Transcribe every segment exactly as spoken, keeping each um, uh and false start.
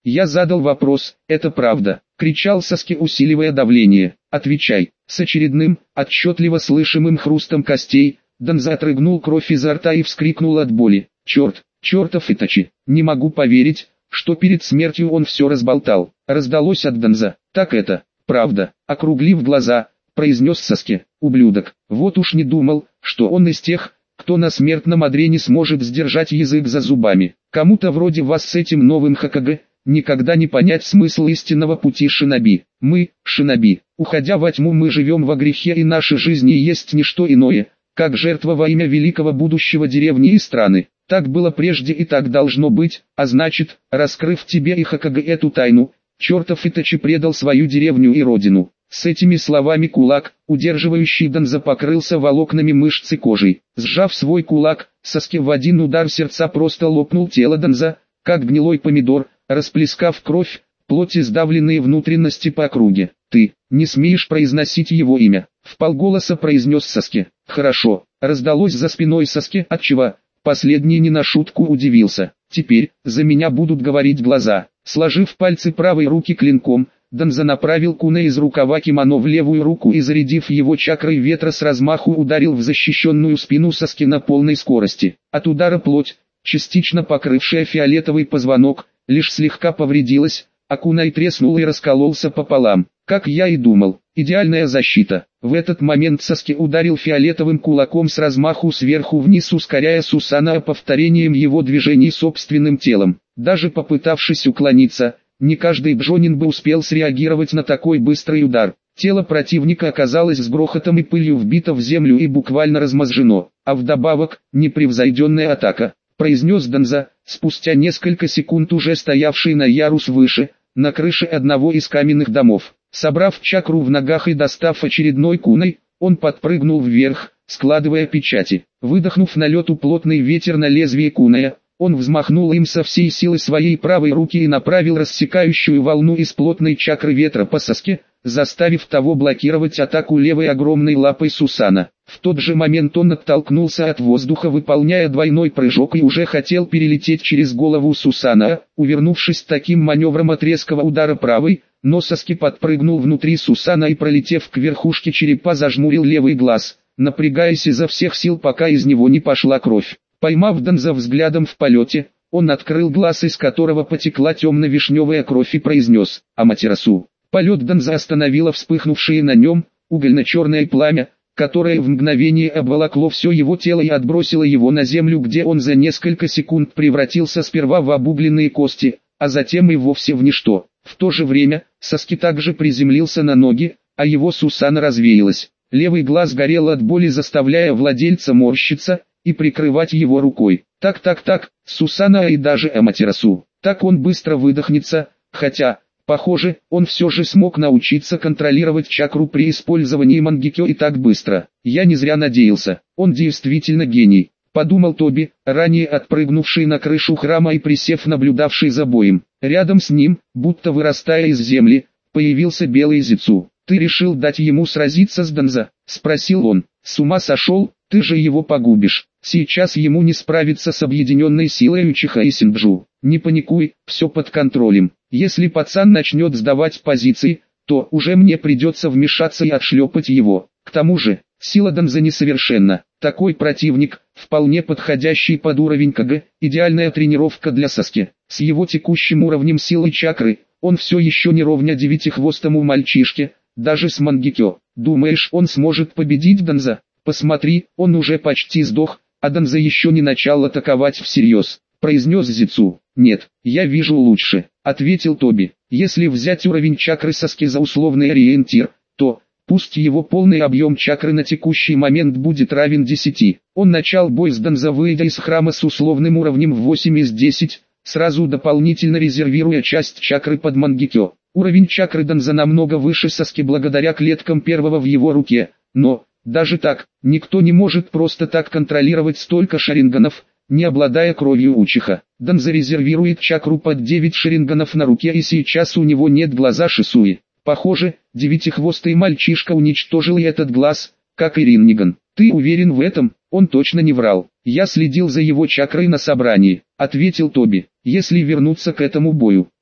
Я задал вопрос, это правда, кричал Саски, усиливая давление. Отвечай. С очередным, отчетливо слышимым хрустом костей, Данза отрыгнул кровь изо рта и вскрикнул от боли. Черт, чертов Итачи, не могу поверить, что перед смертью он все разболтал. Раздалось от Данза. Так это, правда, округлив глаза, произнес Саски. Ублюдок, вот уж не думал, что он из тех, кто на смертном одре не сможет сдержать язык за зубами. Кому-то вроде вас с этим новым Хокаге никогда не понять смысл истинного пути шиноби. Мы, шиноби, уходя во тьму, мы живем во грехе, и наши жизни есть не что иное, как жертва во имя великого будущего деревни и страны. Так было прежде и так должно быть, а значит, раскрыв тебе и Хокаге эту тайну, чертов Итачи предал свою деревню и родину. С этими словами кулак, удерживающий Данза, покрылся волокнами мышц и кожей. Сжав свой кулак, Саски в один удар сердца просто лопнул тело Данза, как гнилой помидор, расплескав кровь, плоть и сдавленные внутренности по округе. «Ты не смеешь произносить его имя», — вполголоса произнес Саски. «Хорошо», — раздалось за спиной Саски, отчего последний не на шутку удивился. «Теперь за меня будут говорить глаза». Сложив пальцы правой руки клинком, Данза направил куне из рукава кимоно в левую руку и, зарядив его чакрой ветра, с размаху ударил в защищенную спину Саски на полной скорости. От удара плоть, частично покрывшая фиолетовый позвонок, лишь слегка повредилась, а кунай треснул и раскололся пополам. Как я и думал, идеальная защита. В этот момент Саски ударил фиолетовым кулаком с размаху сверху вниз, ускоряя Сусана повторением его движений собственным телом. Даже попытавшись уклониться, не каждый джонин бы успел среагировать на такой быстрый удар. Тело противника оказалось с грохотом и пылью вбито в землю и буквально размозжено. А вдобавок, непревзойденная атака, произнес Данза, спустя несколько секунд уже стоявший на ярус выше, на крыше одного из каменных домов. Собрав чакру в ногах и достав очередной куной, он подпрыгнул вверх, складывая печати. Выдохнув на лету плотный ветер на лезвие куная, он взмахнул им со всей силы своей правой руки и направил рассекающую волну из плотной чакры ветра по Саске, заставив того блокировать атаку левой огромной лапой Сусана. В тот же момент он оттолкнулся от воздуха, выполняя двойной прыжок, и уже хотел перелететь через голову Сусана, увернувшись таким маневром от резкого удара правой, но Саски подпрыгнул внутри Сусана и, пролетев к верхушке черепа, зажмурил левый глаз, напрягаясь изо всех сил, пока из него не пошла кровь. Поймав Данза взглядом в полете, он открыл глаз, из которого потекла темно-вишневая кровь, и произнес «Аматерасу». Полет Данза остановило вспыхнувшее на нем угольно-черное пламя, которое в мгновение обволокло все его тело и отбросило его на землю, где он за несколько секунд превратился сперва в обугленные кости, а затем и вовсе в ничто. В то же время, Саски также приземлился на ноги, а его Сусана развеялась. Левый глаз горел от боли, заставляя владельца морщиться и прикрывать его рукой. Так-так-так, Сусана и даже Аматерасу. Так он быстро выдохнется, хотя, похоже, он все же смог научиться контролировать чакру при использовании мангекё и так быстро. Я не зря надеялся, он действительно гений, подумал Тоби, ранее отпрыгнувший на крышу храма и присев наблюдавший за боем. Рядом с ним, будто вырастая из земли, появился белый Зицу. «Ты решил дать ему сразиться с Данза?» — спросил он. «С ума сошел, ты же его погубишь. Сейчас ему не справиться с объединенной силой Учиха и Синджу. Не паникуй, все под контролем. Если пацан начнет сдавать позиции, то уже мне придется вмешаться и отшлепать его. К тому же, сила Данза несовершенна. Такой противник, вполне подходящий под уровень КГ, идеальная тренировка для Саски. С его текущим уровнем силы чакры, он все еще не ровня девятихвостому мальчишке, даже с мангекё. Думаешь, он сможет победить Данза? Посмотри, он уже почти сдох, а Данза еще не начал атаковать всерьез», — произнес Зицу. «Нет, я вижу лучше», — ответил Тоби. «Если взять уровень чакры Саски за условный ориентир, то, пусть его полный объем чакры на текущий момент будет равен десяти. Он начал бой с Данза, выйдя из храма с условным уровнем в восемь из десяти, сразу дополнительно резервируя часть чакры под мангекё. Уровень чакры Данза намного выше Саски благодаря клеткам первого в его руке, но, даже так, никто не может просто так контролировать столько шаринганов, не обладая кровью Учиха. Данза резервирует чакру под девять шаринганов на руке, и сейчас у него нет глаза Шисуи. Похоже, девятихвостый мальчишка уничтожил и этот глаз, как и Ринниган. Ты уверен в этом? Он точно не врал. Я следил за его чакрой на собрании, ответил Тоби. Если вернуться к этому бою,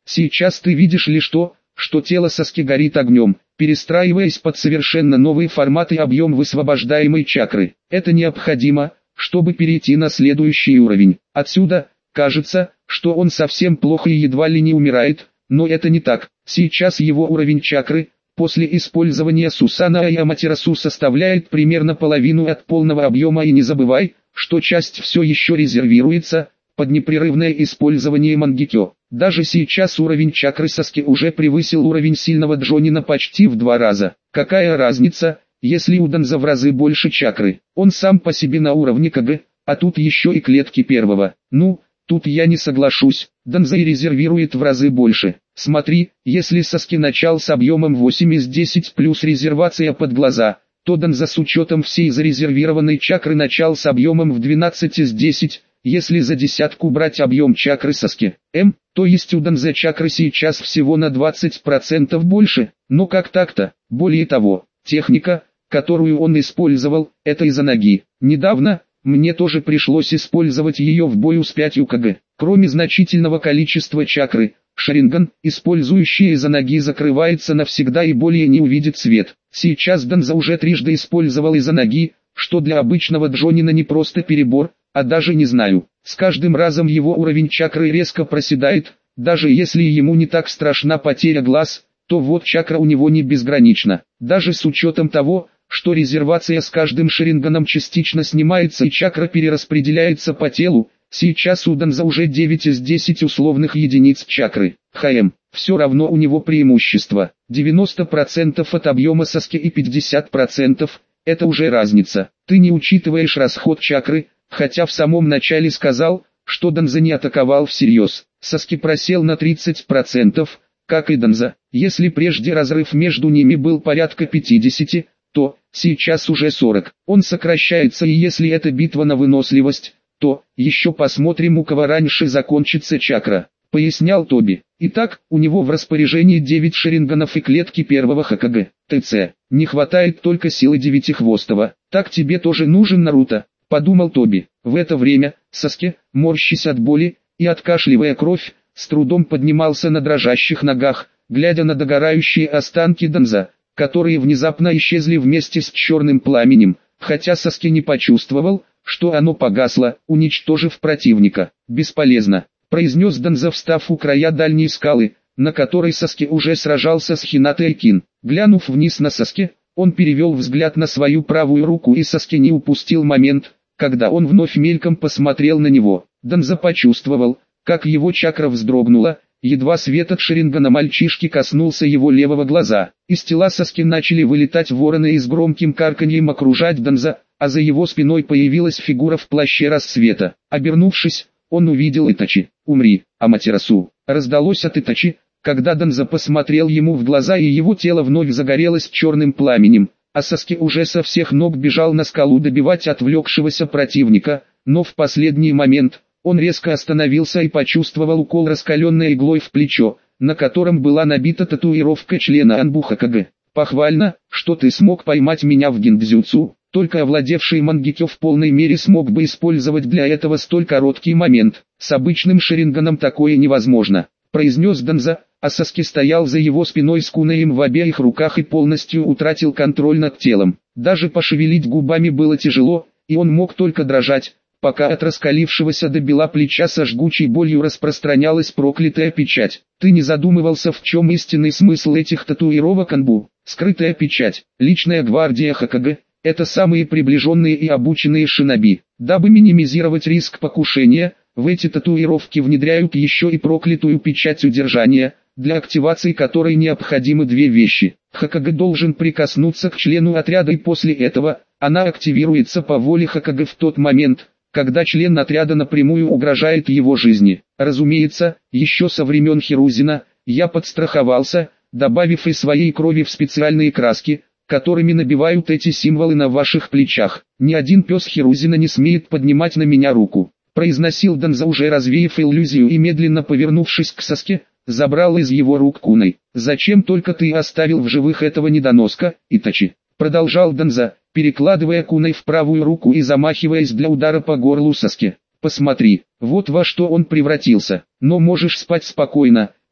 Сейчас ты видишь лишь то, что тело Саски горит огнем, перестраиваясь под совершенно новый формат и объем высвобождаемой чакры. Это необходимо, чтобы перейти на следующий уровень. Отсюда, кажется, что он совсем плохо и едва ли не умирает, но это не так. Сейчас его уровень чакры, после использования Сусана и Аматерасу, составляет примерно половину от полного объема, и не забывай, что часть все еще резервируется под непрерывное использование Мангекё. Даже сейчас уровень чакры Саски уже превысил уровень сильного Джонина почти в два раза. Какая разница, если у Данза в разы больше чакры? Он сам по себе на уровне КГ, а тут еще и клетки первого. Ну, тут я не соглашусь, Данза и резервирует в разы больше. Смотри, если Саски начал с объемом восемь из десяти плюс резервация под глаза, то Данза с учетом всей зарезервированной чакры начал с объемом в двенадцать из десяти. Если за десятку брать объем чакры Саски, М, то есть у Данза чакры сейчас всего на двадцать процентов больше. Но как так-то? Более того, техника, которую он использовал, это из-за ноги. Недавно мне тоже пришлось использовать ее в бою с пятью КГ. Кроме значительного количества чакры, Шаринган, использующий из-за ноги, закрывается навсегда и более не увидит свет. Сейчас Данза уже трижды использовал из-за ноги, что для обычного Джонина не просто перебор, а даже не знаю. С каждым разом его уровень чакры резко проседает, даже если ему не так страшна потеря глаз, то вот чакра у него не безгранична. Даже с учетом того, что резервация с каждым Шаринганом частично снимается и чакра перераспределяется по телу, сейчас у Данза уже девять из десяти условных единиц чакры. ХМ. Все равно у него преимущество. девяносто процентов от объема Саски и пятьдесят процентов, это уже разница. Ты не учитываешь расход чакры, хотя в самом начале сказал, что Данза не атаковал всерьез. Саски просел на тридцать процентов, как и Данза. Если прежде разрыв между ними был порядка пятидесяти, то сейчас уже сорок. Он сокращается, и если это битва на выносливость, то еще посмотрим, у кого раньше закончится чакра, пояснял Тоби. Итак, у него в распоряжении девять шаринганов и клетки первого Хокаге. ТЦ. Не хватает только силы Девятихвостого. Так тебе тоже нужен, Наруто, подумал Тоби. В это время Саски, морщась от боли и откашливая кровь, с трудом поднимался на дрожащих ногах, глядя на догорающие останки Данза, которые внезапно исчезли вместе с черным пламенем, хотя Саски не почувствовал, что оно погасло, уничтожив противника. «Бесполезно», — произнес Данза, встав у края дальней скалы, на которой Саски уже сражался с Хинатой Айкин. Глянув вниз на Саски, он перевел взгляд на свою правую руку, и Саски не упустил момент, когда он вновь мельком посмотрел на него. Данза почувствовал, как его чакра вздрогнула, едва свет от шарингана мальчишки коснулся его левого глаза. Из тела Саски начали вылетать вороны и с громким карканьем окружать Данза, а за его спиной появилась фигура в плаще рассвета. Обернувшись, он увидел Итачи. «Умри, Аматерасу!» Раздалось от Итачи, когда Данза посмотрел ему в глаза, и его тело вновь загорелось черным пламенем, а Саски уже со всех ног бежал на скалу добивать отвлекшегося противника, но в последний момент он резко остановился и почувствовал укол раскаленной иглой в плечо, на котором была набита татуировка члена Анбу Хокаге. «Похвально, что ты смог поймать меня в гиндзюцу. Только овладевший Мангекё в полной мере смог бы использовать для этого столь короткий момент. С обычным шаринганом такое невозможно», — произнес Данза, а Саски стоял за его спиной с кунаем в обеих руках и полностью утратил контроль над телом. Даже пошевелить губами было тяжело, и он мог только дрожать, пока от раскалившегося до бела плеча со жгучей болью распространялась проклятая печать. «Ты не задумывался, в чем истинный смысл этих татуировок, Анбу?» Скрытая печать. Личная гвардия Хокаге — это самые приближенные и обученные шиноби. Дабы минимизировать риск покушения, в эти татуировки внедряют еще и проклятую печать удержания, для активации которой необходимы две вещи. Хокаге должен прикоснуться к члену отряда, и после этого она активируется по воле Хокаге в тот момент, когда член отряда напрямую угрожает его жизни. Разумеется, еще со времен Хирузина я подстраховался, добавив и своей крови в специальные краски, которыми набивают эти символы на ваших плечах. Ни один пес Хирузина не смеет поднимать на меня руку», — произносил Данза, уже развеяв иллюзию, и медленно повернувшись к Саске, забрал из его рук куной. «Зачем только ты оставил в живых этого недоноска, Итачи?» — продолжал Данза, перекладывая куной в правую руку и замахиваясь для удара по горлу Саске. «Посмотри, вот во что он превратился. Но можешь спать спокойно,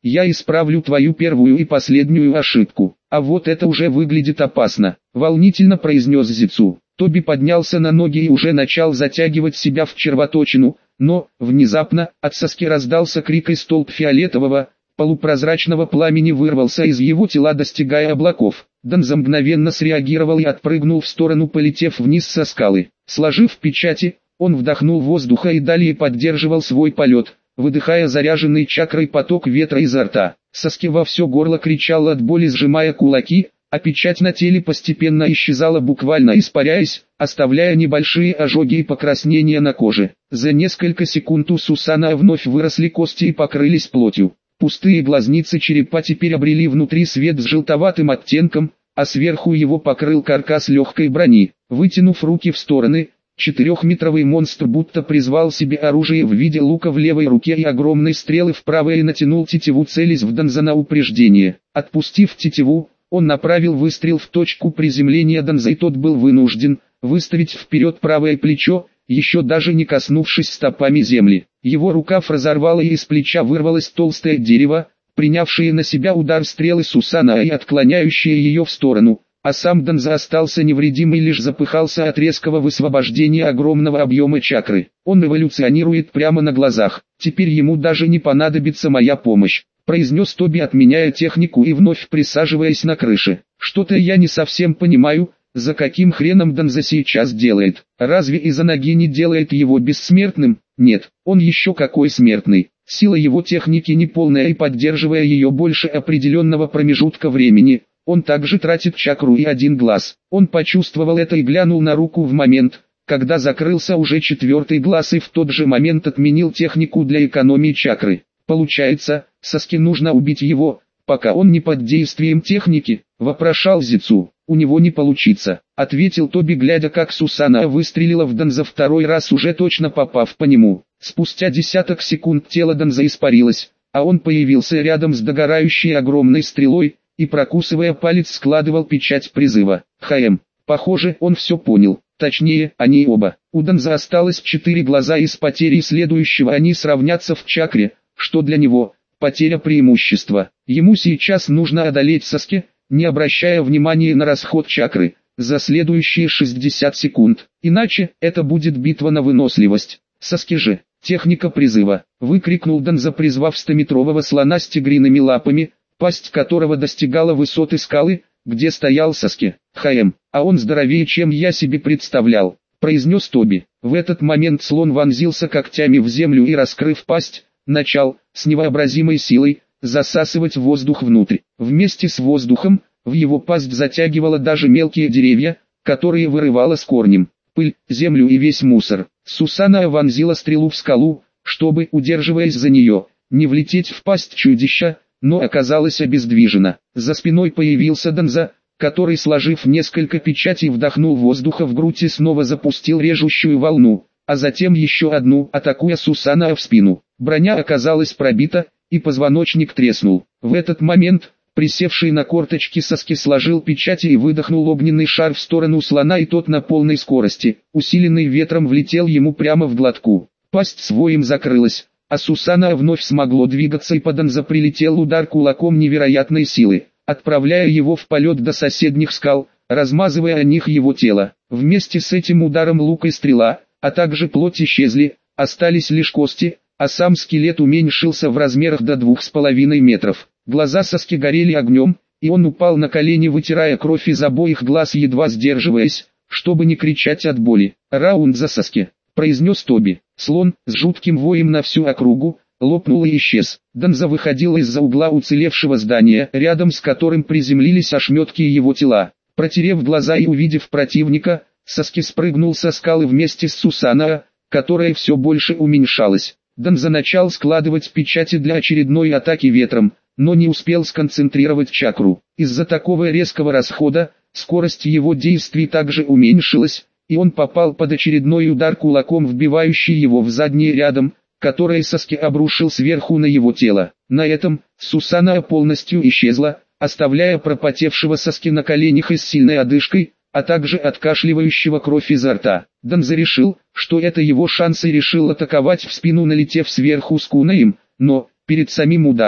я исправлю твою первую и последнюю ошибку. А вот это уже выглядит опасно, волнительно произнес Зицу. Тоби поднялся на ноги и уже начал затягивать себя в червоточину, но, внезапно, от Саски раздался крик, и столб фиолетового, полупрозрачного пламени вырвался из его тела, достигая облаков. Данза мгновенно среагировал и отпрыгнул в сторону, полетев вниз со скалы. Сложив печати, он вдохнул воздуха и далее поддерживал свой полет, выдыхая заряженный чакрой поток ветра изо рта. Саски во все горло кричал от боли, сжимая кулаки, а печать на теле постепенно исчезала, буквально испаряясь, оставляя небольшие ожоги и покраснения на коже. За несколько секунд у Сусана вновь выросли кости и покрылись плотью. Пустые глазницы черепа теперь обрели внутри свет с желтоватым оттенком, а сверху его покрыл каркас легкой брони. Вытянув руки в стороны, четырехметровый монстр будто призвал себе оружие в виде лука в левой руке и огромной стрелы в правой, и натянул тетиву, целясь в Данза на упреждение. Отпустив тетиву, он направил выстрел в точку приземления Данза, и тот был вынужден выставить вперед правое плечо, еще даже не коснувшись стопами земли. Его рукав разорвало, и из плеча вырвалось толстое дерево, принявшее на себя удар стрелы Сусана и отклоняющее ее в сторону, а сам Данза остался невредимый, лишь запыхался от резкого высвобождения огромного объема чакры. Он эволюционирует прямо на глазах, теперь ему даже не понадобится моя помощь, произнес Тоби, отменяя технику и вновь присаживаясь на крыше. Что-то я не совсем понимаю, за каким хреном Данза сейчас делает. Разве из-за ноги не делает его бессмертным? Нет, он еще какой смертный. Сила его техники неполная, и поддерживая ее больше определенного промежутка времени, он также тратит чакру и один глаз. Он почувствовал это и глянул на руку в момент, когда закрылся уже четвертый глаз, и в тот же момент отменил технику для экономии чакры. Получается, Саске нужно убить его, пока он не под действием техники, вопрошал Зицу. У него не получится, ответил Тоби, глядя, как Сусана выстрелила в Данза второй раз, уже точно попав по нему. Спустя десяток секунд тело Данза испарилось, а он появился рядом с догорающей огромной стрелой, и, прокусывая палец, складывал печать призыва. Хм, похоже, он все понял, точнее, они оба. У Данза осталось четыре глаза, и с потерей следующего они сравнятся в чакре, что для него потеря преимущества. Ему сейчас нужно одолеть Саске, не обращая внимания на расход чакры, за следующие шестьдесят секунд. Иначе, это будет битва на выносливость. Саске же, техника призыва, выкрикнул Данза, призвав стометрового слона с тигриными лапами, пасть которого достигала высоты скалы, где стоял Саске. Хм, а он здоровее, чем я себе представлял, произнес Тоби. В этот момент слон вонзился когтями в землю и, раскрыв пасть, начал, с невообразимой силой, засасывать воздух внутрь. Вместе с воздухом, в его пасть затягивало даже мелкие деревья, которые вырывало с корнем, пыль, землю и весь мусор. Сусана вонзила стрелу в скалу, чтобы, удерживаясь за нее, не влететь в пасть чудища, но оказалась обездвижена. За спиной появился Данза, который, сложив несколько печатей, вдохнул воздуха в грудь и снова запустил режущую волну, а затем еще одну, атакуя Сусана в спину. Броня оказалась пробита, и позвоночник треснул. В этот момент, присевший на корточки Саске сложил печати и выдохнул огненный шар в сторону слона, и тот на полной скорости, усиленный ветром, влетел ему прямо в глотку. Пасть с воем закрылась, а Сусана вновь смогло двигаться, и по Данза прилетел удар кулаком невероятной силы, отправляя его в полет до соседних скал, размазывая о них его тело. Вместе с этим ударом лук и стрела, а также плоть исчезли, остались лишь кости, а сам скелет уменьшился в размерах до двух с половиной метров. Глаза Саске горели огнем, и он упал на колени, вытирая кровь из обоих глаз, едва сдерживаясь, чтобы не кричать от боли. «Раунд за Саске», — произнес Тоби. Слон, с жутким воем на всю округу, лопнул и исчез. Данза выходил из-за угла уцелевшего здания, рядом с которым приземлились ошметки его тела. Протерев глаза и увидев противника, Саске спрыгнул со скалы вместе с Сусана, которая все больше уменьшалась. Данза начал складывать печати для очередной атаки ветром, но не успел сконцентрировать чакру. Из-за такого резкого расхода, скорость его действий также уменьшилась, и он попал под очередной удар кулаком, вбивающий его в заднее рядом, которое Саске обрушил сверху на его тело. На этом, Сусана полностью исчезла, оставляя пропотевшего Саске на коленях и с сильной одышкой, а также откашливающего кровь изо рта. Данза решил, что это его шанс, и решил атаковать в спину, налетев сверху с кунаем, но, перед самим ударом,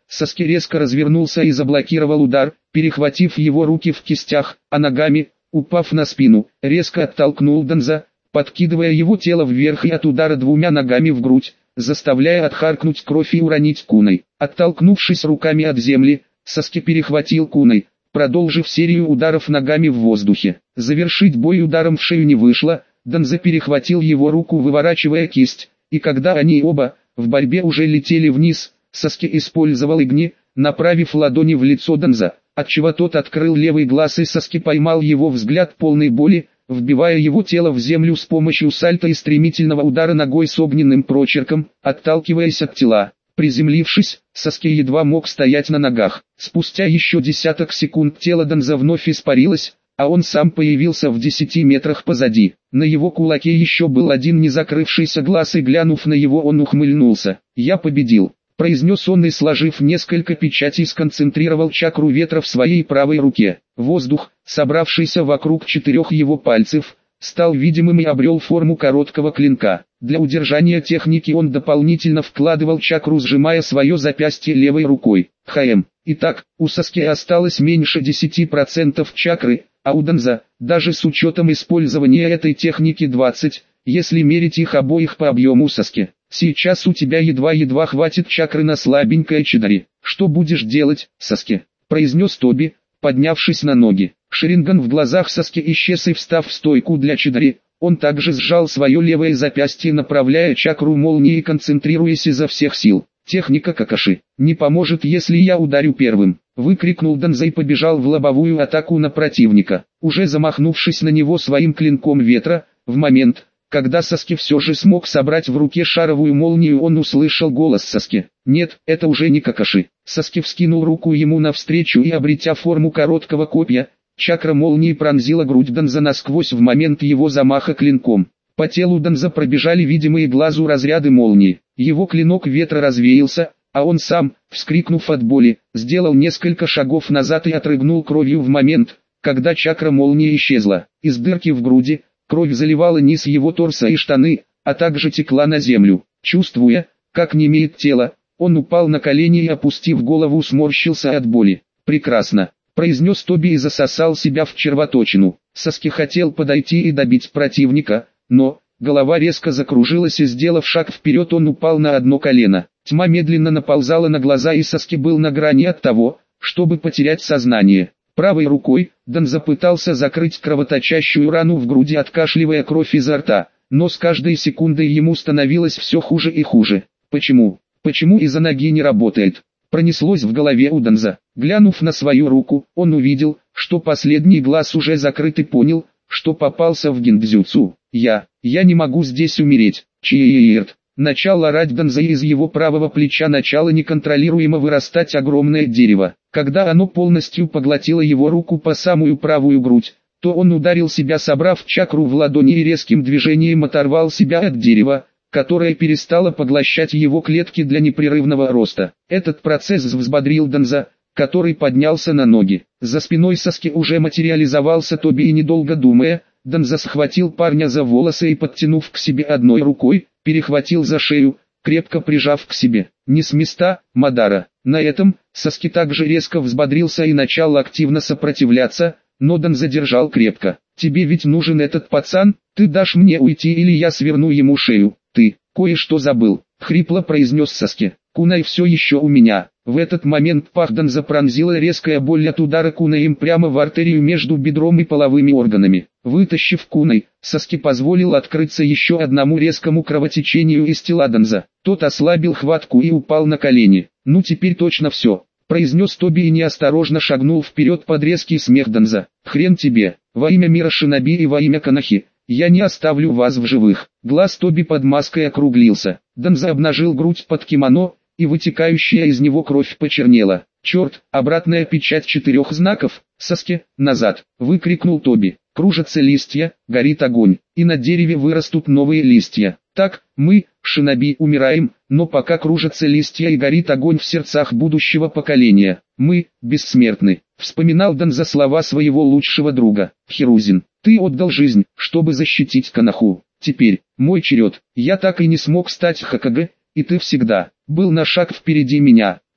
Саски резко развернулся и заблокировал удар, перехватив его руки в кистях, а ногами, упав на спину, резко оттолкнул Данза, подкидывая его тело вверх и от удара двумя ногами в грудь, заставляя отхаркнуть кровь и уронить куной. Оттолкнувшись руками от земли, Саски перехватил куной, продолжив серию ударов ногами в воздухе. Завершить бой ударом в шею не вышло, Данза перехватил его руку, выворачивая кисть, и когда они оба, в борьбе уже летели вниз, Саски использовал игни, направив ладони в лицо Данза, отчего тот открыл левый глаз, и Саски поймал его взгляд полной боли, вбивая его тело в землю с помощью сальто и стремительного удара ногой с огненным прочерком, отталкиваясь от тела. Приземлившись, Саски едва мог стоять на ногах. Спустя еще десяток секунд тело Данза вновь испарилось, а он сам появился в десяти метрах позади. На его кулаке еще был один незакрывшийся глаз, и глянув на его, он ухмыльнулся. «Я победил», — произнес он, и, сложив несколько печатей, сконцентрировал чакру ветра в своей правой руке. Воздух, собравшийся вокруг четырех его пальцев, стал видимым и обрел форму короткого клинка. Для удержания техники он дополнительно вкладывал чакру, сжимая свое запястье левой рукой. ХМ. Итак, у Саски осталось меньше десяти процентов чакры, а у Данза, даже с учетом использования этой техники, двадцать, если мерить их обоих по объему. Саски, сейчас у тебя едва-едва хватит чакры на слабенькое Чидари. Что будешь делать, Саски? Произнес Тоби, поднявшись на ноги. Шаринган в глазах Саски исчез, и, встав в стойку для Чидари, он также сжал свое левое запястье, направляя чакру молнии и концентрируясь изо всех сил. «Техника Какаши не поможет, если я ударю первым», — выкрикнул Данза и побежал в лобовую атаку на противника. Уже замахнувшись на него своим клинком ветра, в момент, когда Саски все же смог собрать в руке шаровую молнию, он услышал голос Саски. «Нет, это уже не Какаши». Саски вскинул руку ему навстречу и, обретя форму короткого копья, чакра молнии пронзила грудь Данза насквозь в момент его замаха клинком. По телу Данза пробежали видимые глазу разряды молнии. Его клинок ветра развеялся, а он сам, вскрикнув от боли, сделал несколько шагов назад и отрыгнул кровью в момент, когда чакра молнии исчезла. Из дырки в груди кровь заливала низ его торса и штаны, а также текла на землю. Чувствуя, как немеет тело, он упал на колени и, опустив голову, сморщился от боли. «Прекрасно», — произнес Тоби и засосал себя в червоточину. Саски хотел подойти и добить противника, но голова резко закружилась, и, сделав шаг вперед, он упал на одно колено. Тьма медленно наползала на глаза, и Саски был на грани от того, чтобы потерять сознание. Правой рукой Данза пытался закрыть кровоточащую рану в груди, откашливая кровь изо рта, но с каждой секундой ему становилось все хуже и хуже. «Почему? Почему из-за ноги не работает?» Пронеслось в голове у Данза. Глянув на свою руку, он увидел, что последний глаз уже закрыт, и понял, что попался в гиндзюцу. «Я, я не могу здесь умереть, Чиирт!» Начал орать Данза, и из его правого плеча начало неконтролируемо вырастать огромное дерево. Когда оно полностью поглотило его руку по самую правую грудь, то он ударил себя, собрав чакру в ладони, и резким движением оторвал себя от дерева, которое перестало поглощать его клетки для непрерывного роста. Этот процесс взбодрил Данза, который поднялся на ноги. За спиной Саски уже материализовался Тоби, и, недолго думая, Данза схватил парня за волосы и, подтянув к себе одной рукой, перехватил за шею, крепко прижав к себе. «Не с места, Мадара». На этом Саски также резко взбодрился и начал активно сопротивляться, но Данза держал крепко. «Тебе ведь нужен этот пацан? Ты дашь мне уйти, или я сверну ему шею?» «Ты кое-что забыл», — хрипло произнес Саски. «Кунай все еще у меня». В этот момент пах Данза пронзила резкая боль от удара кунаем прямо в артерию между бедром и половыми органами. Вытащив кунай, Саски позволил открыться еще одному резкому кровотечению из тела Данза. Тот ослабил хватку и упал на колени. «Ну теперь точно все», — произнес Тоби и неосторожно шагнул вперед под резкий смех Данза. «Хрен тебе, во имя мира Шиноби и во имя Канахи, я не оставлю вас в живых». Глаз Тоби под маской округлился. Данза обнажил грудь под кимоно, и вытекающая из него кровь почернела. «Черт, обратная печать четырех знаков! Саски, назад!» — выкрикнул Тоби. «Кружатся листья, горит огонь, и на дереве вырастут новые листья. Так, мы, шиноби, умираем, но пока кружатся листья и горит огонь в сердцах будущего поколения, мы, бессмертны», — вспоминал Данза слова своего лучшего друга. «Хирузин, ты отдал жизнь, чтобы защитить Канаху. Теперь, мой черед. Я так и не смог стать Хокаге, и ты всегда был на шаг впереди меня».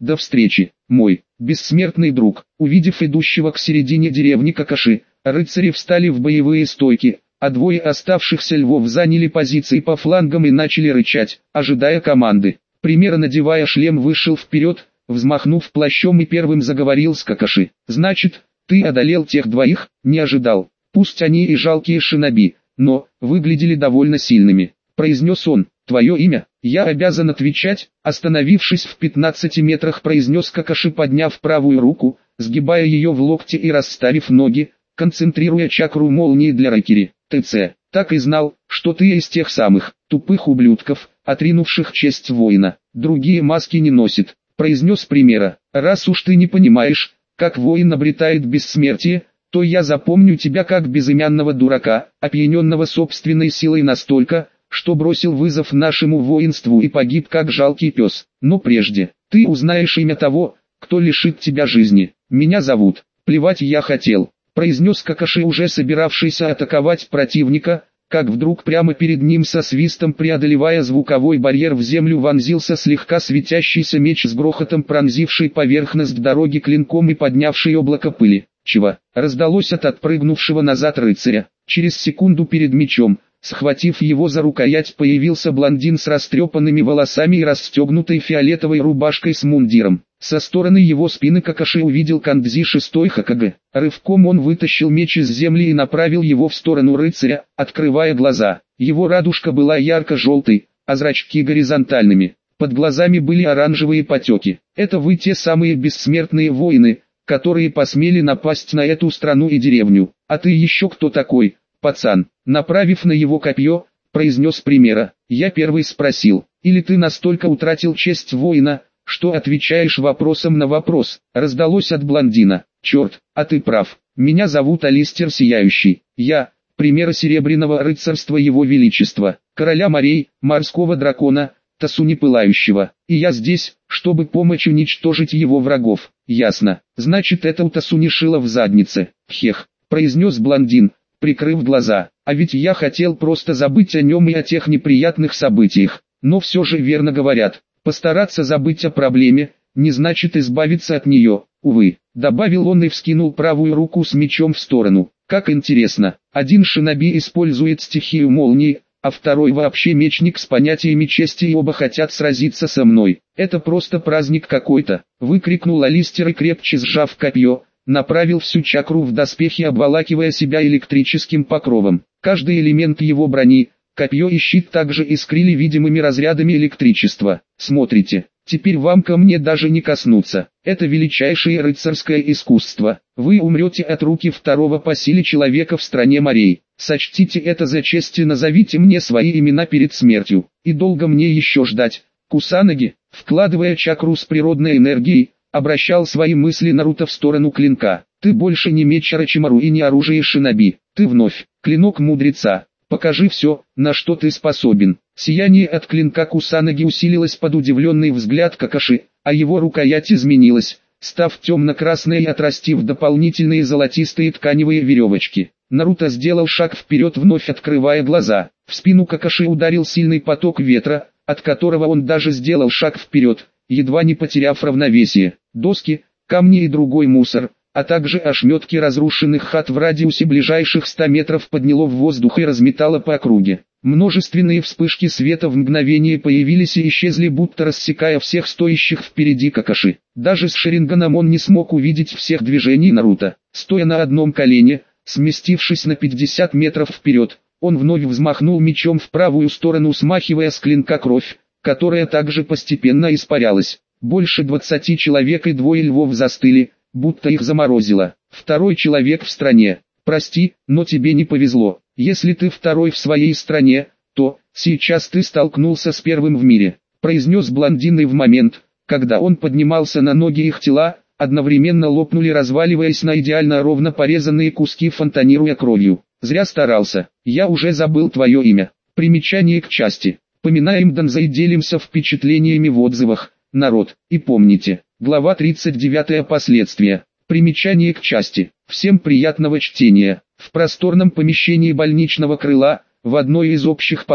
До встречи, мой бессмертный друг. Увидев идущего к середине деревни Какаши, рыцари встали в боевые стойки, а двое оставшихся львов заняли позиции по флангам и начали рычать, ожидая команды. Примера, надевая шлем, вышел вперед, взмахнув плащом, и первым заговорил с Какаши. «Значит, ты одолел тех двоих?» «Не ожидал. Пусть они и жалкие шиноби, но выглядели довольно сильными», — произнес он. «Твое имя?» «Я обязан отвечать», — остановившись в пятнадцати метрах, произнес Какаши, подняв правую руку, сгибая ее в локте и расставив ноги, концентрируя чакру молнии для ракири. «ТЦ, так и знал, что ты из тех самых тупых ублюдков, отринувших честь воина. Другие маски не носит», — произнес Примера. «Раз уж ты не понимаешь, как воин обретает бессмертие, то я запомню тебя как безымянного дурака, опьяненного собственной силой настолько, что бросил вызов нашему воинству и погиб как жалкий пес. Но прежде, ты узнаешь имя того, кто лишит тебя жизни. Меня зовут». «Плевать я хотел», — произнес Какаши, уже собиравшийся атаковать противника, как вдруг прямо перед ним, со свистом преодолевая звуковой барьер, в землю вонзился слегка светящийся меч, с грохотом пронзивший поверхность дороги клинком и поднявший облако пыли. «Чего?» — раздалось от отпрыгнувшего назад рыцаря. Через секунду перед мечом, схватив его за рукоять, появился блондин с растрепанными волосами и расстегнутой фиолетовой рубашкой с мундиром. Со стороны его спины Какаши увидел Кандзи шестой Хокаге. Рывком он вытащил меч из земли и направил его в сторону рыцаря, открывая глаза. Его радужка была ярко-желтой, а зрачки горизонтальными. Под глазами были оранжевые потеки. «Это вы, те самые бессмертные воины, которые посмели напасть на эту страну и деревню. А ты еще кто такой, пацан?» Направив на его копье, произнес Примера. «Я первый спросил, или ты настолько утратил честь воина, что отвечаешь вопросом на вопрос?» Раздалось от блондина. «Черт, а ты прав. Меня зовут Алистер Сияющий. Я — Примера Серебряного Рыцарства Его Величества, Короля морей, Морского Дракона, Тасуни Пылающего. И я здесь, чтобы помочь уничтожить его врагов». «Ясно. Значит, это у Тасуни шило в заднице». «Хех», — произнес блондин, прикрыв глаза. «А ведь я хотел просто забыть о нем и о тех неприятных событиях. Но все же верно говорят, постараться забыть о проблеме, не значит избавиться от нее, увы», — добавил он и вскинул правую руку с мечом в сторону. «Как интересно, один шиноби использует стихию молнии, а второй вообще мечник с понятиями чести, и оба хотят сразиться со мной. Это просто праздник какой-то», — выкрикнул Алистер и, крепче сжав копье, направил всю чакру в доспехи, обволакивая себя электрическим покровом. Каждый элемент его брони, копье и щит также искрили видимыми разрядами электричества. «Смотрите, теперь вам ко мне даже не коснуться. Это величайшее рыцарское искусство. Вы умрете от руки второго по силе человека в стране морей. Сочтите это за честь и назовите мне свои имена перед смертью. И долго мне еще ждать?» Кусанаги, вкладывая чакру с природной энергией, обращал свои мысли Наруто в сторону клинка. «Ты больше не меч Орочимару и не оружие шиноби. Ты вновь клинок мудреца. Покажи все, на что ты способен». Сияние от клинка Кусанаги усилилось под удивленный взгляд Какаши, а его рукоять изменилась, став темно-красной и отрастив дополнительные золотистые тканевые веревочки. Наруто сделал шаг вперед, вновь открывая глаза. В спину Какаши ударил сильный поток ветра, от которого он даже сделал шаг вперед, едва не потеряв равновесие. Доски, камни и другой мусор, а также ошметки разрушенных хат в радиусе ближайших ста метров подняло в воздух и разметало по округе. Множественные вспышки света в мгновение появились и исчезли, будто рассекая всех стоящих впереди Какаши. Даже с Шаринганом он не смог увидеть всех движений Наруто. Стоя на одном колене, сместившись на пятьдесят метров вперед, он вновь взмахнул мечом в правую сторону, смахивая с клинка кровь, которая также постепенно испарялась. Больше двадцати человек и двое львов застыли, будто их заморозило. «Второй человек в стране. Прости, но тебе не повезло. Если ты второй в своей стране, то сейчас ты столкнулся с первым в мире», — произнес блондин, и в момент, когда он поднимался на ноги, их тела одновременно лопнули, разваливаясь на идеально ровно порезанные куски, фонтанируя кровью. «Зря старался. Я уже забыл твое имя». Примечание к части. Поминаем Данза и делимся впечатлениями в отзывах, народ. И помните, глава тридцать девять, последствия. Примечание к части. Всем приятного чтения. В просторном помещении больничного крыла, в одной из общих палат,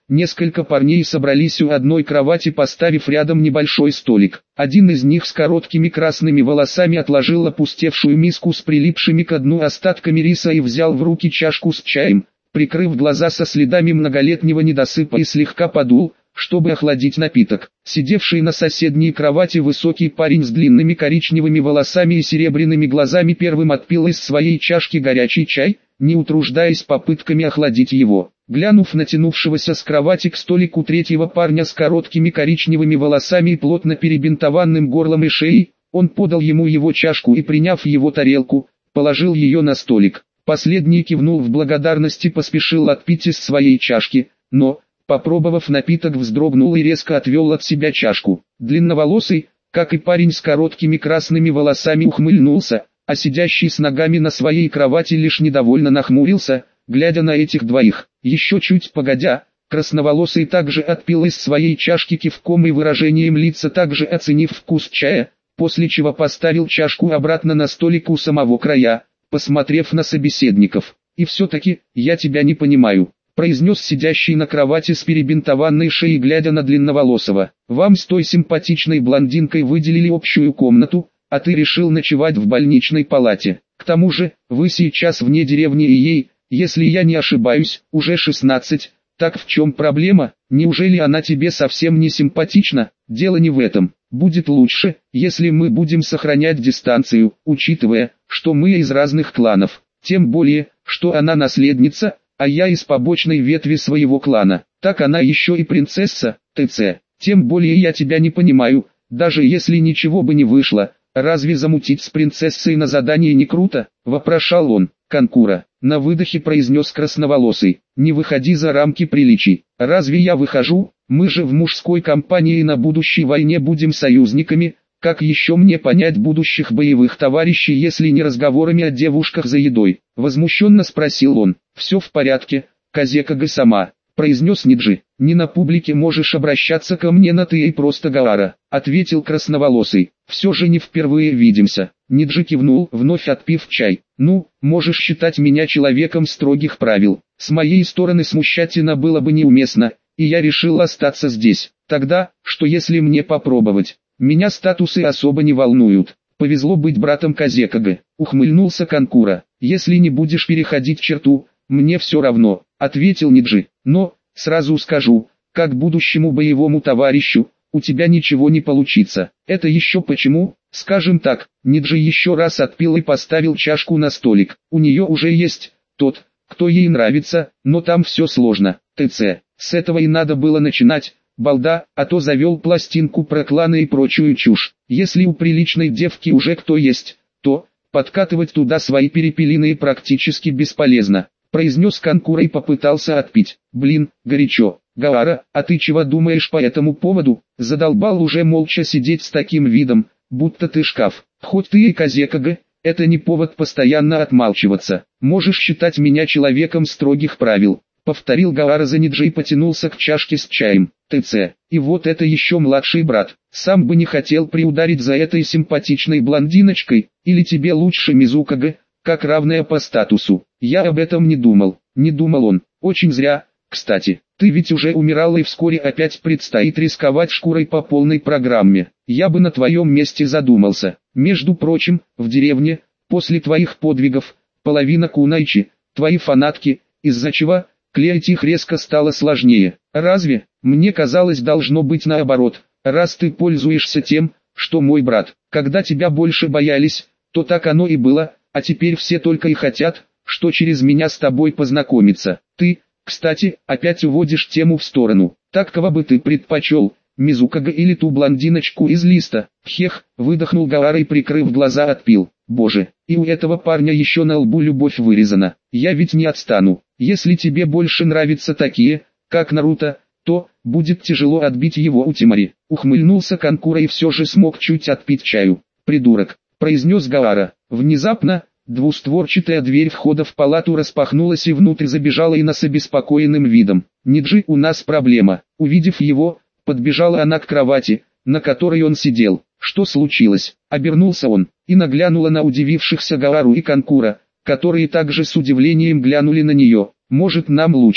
несколько парней собрались у одной кровати, поставив рядом небольшой столик. Один из них с короткими красными волосами отложил опустевшую миску с прилипшими к дну остатками риса и взял в руки чашку с чаем, прикрыв глаза со следами многолетнего недосыпа и слегка подул, чтобы охладить напиток. Сидевший на соседней кровати высокий парень с длинными коричневыми волосами и серебряными глазами первым отпил из своей чашки горячий чай, не утруждаясь попытками охладить его. Глянув на тянувшегося с кровати к столику третьего парня с короткими коричневыми волосами и плотно перебинтованным горлом и шеей, он подал ему его чашку и, приняв его тарелку, положил ее на столик. Последний кивнул в благодарности и поспешил отпить из своей чашки, но, попробовав напиток, вздрогнул и резко отвел от себя чашку. Длинноволосый, как и парень с короткими красными волосами, ухмыльнулся, а сидящий с ногами на своей кровати лишь недовольно нахмурился, глядя на этих двоих. Еще чуть погодя, красноволосый также отпил из своей чашки кивком и выражением лица, также оценив вкус чая, после чего поставил чашку обратно на столик у самого края, посмотрев на собеседников. «И все-таки, я тебя не понимаю», — произнес сидящий на кровати с перебинтованной шеей, глядя на длинноволосого. «Вам с той симпатичной блондинкой выделили общую комнату, а ты решил ночевать в больничной палате. К тому же, вы сейчас вне деревни и ей, если я не ошибаюсь, уже шестнадцать, так в чем проблема? Неужели она тебе совсем не симпатична? Дело не в этом. Будет лучше, если мы будем сохранять дистанцию, учитывая, что мы из разных кланов. Тем более, что она наследница, а я из побочной ветви своего клана. Так она еще и принцесса, т.ц. Тем более я тебя не понимаю, даже если ничего бы не вышло, разве замутить с принцессой на задание не круто?» — вопрошал он. «Конкура», — на выдохе произнес красноволосый, — «не выходи за рамки приличий». «Разве я выхожу? Мы же в мужской компании на будущей войне будем союзниками. Как еще мне понять будущих боевых товарищей, если не разговорами о девушках за едой?» — возмущенно спросил он. «Все в порядке, Казекага-сама», — произнес Ниджи. «Не на публике можешь обращаться ко мне на «ты» и просто Гаара», — ответил красноволосый. «Все же не впервые видимся». Ниджи кивнул, вновь отпив чай. «Ну, можешь считать меня человеком строгих правил. С моей стороны смущательно было бы неуместно, и я решил остаться здесь. Тогда, что если мне попробовать? Меня статусы особо не волнуют. Повезло быть братом Казекага», — ухмыльнулся Конкура. «Если не будешь переходить черту, мне все равно», — ответил Ниджи. «Но, сразу скажу, как будущему боевому товарищу, у тебя ничего не получится». «Это еще почему?» «Скажем так», — Ниджи еще раз отпил и поставил чашку на столик. «У нее уже есть тот, кто ей нравится, но там все сложно, т.ц. С этого и надо было начинать, балда, а то завел пластинку про кланы и прочую чушь. Если у приличной девки уже кто есть, то подкатывать туда свои перепелиные практически бесполезно», — произнес Конкура и попытался отпить. «Блин, горячо. Гаара, а ты чего думаешь по этому поводу?» Задолбал уже молча сидеть с таким видом, будто ты шкаф. «Хоть ты и Казекага, это не повод постоянно отмалчиваться. Можешь считать меня человеком строгих правил», — повторил Гаара за Ниджи и потянулся к чашке с чаем. «т.ц. И вот это еще младший брат. Сам бы не хотел приударить за этой симпатичной блондиночкой, или тебе лучше Мизукага, как равная по статусу?» «Я об этом не думал». Не думал он. Очень зря. Кстати, ты ведь уже умирал и вскоре опять предстоит рисковать шкурой по полной программе. Я бы на твоем месте задумался. Между прочим, в деревне, после твоих подвигов, половина кунайчи, твои фанатки, из-за чего клеить их резко стало сложнее. Разве? Мне казалось, должно быть наоборот. Раз ты пользуешься тем, что мой брат, когда тебя больше боялись, то так оно и было, а теперь все только и хотят, что через меня с тобой познакомиться. Ты, кстати, опять уводишь тему в сторону. Так кого бы ты предпочел, Мизукага или ту блондиночку из листа? Хех, выдохнул Гаара и, прикрыв глаза, отпил. Боже, и у этого парня еще на лбу любовь вырезана. Я ведь не отстану. Если тебе больше нравятся такие, как Наруто, то будет тяжело отбить его у Тимари. Ухмыльнулся Конкура и все же смог чуть отпить чаю. «Придурок», — произнес Гаара. Внезапно двустворчатая дверь входа в палату распахнулась и внутрь забежала Ина с обеспокоенным видом. «Ниджи, у нас проблема». Увидев его, подбежала она к кровати, на которой он сидел. «Что случилось?» Обернулся он, и наглянула на удивившихся Гаару и Конкура, которые также с удивлением глянули на нее. «Может, нам лучше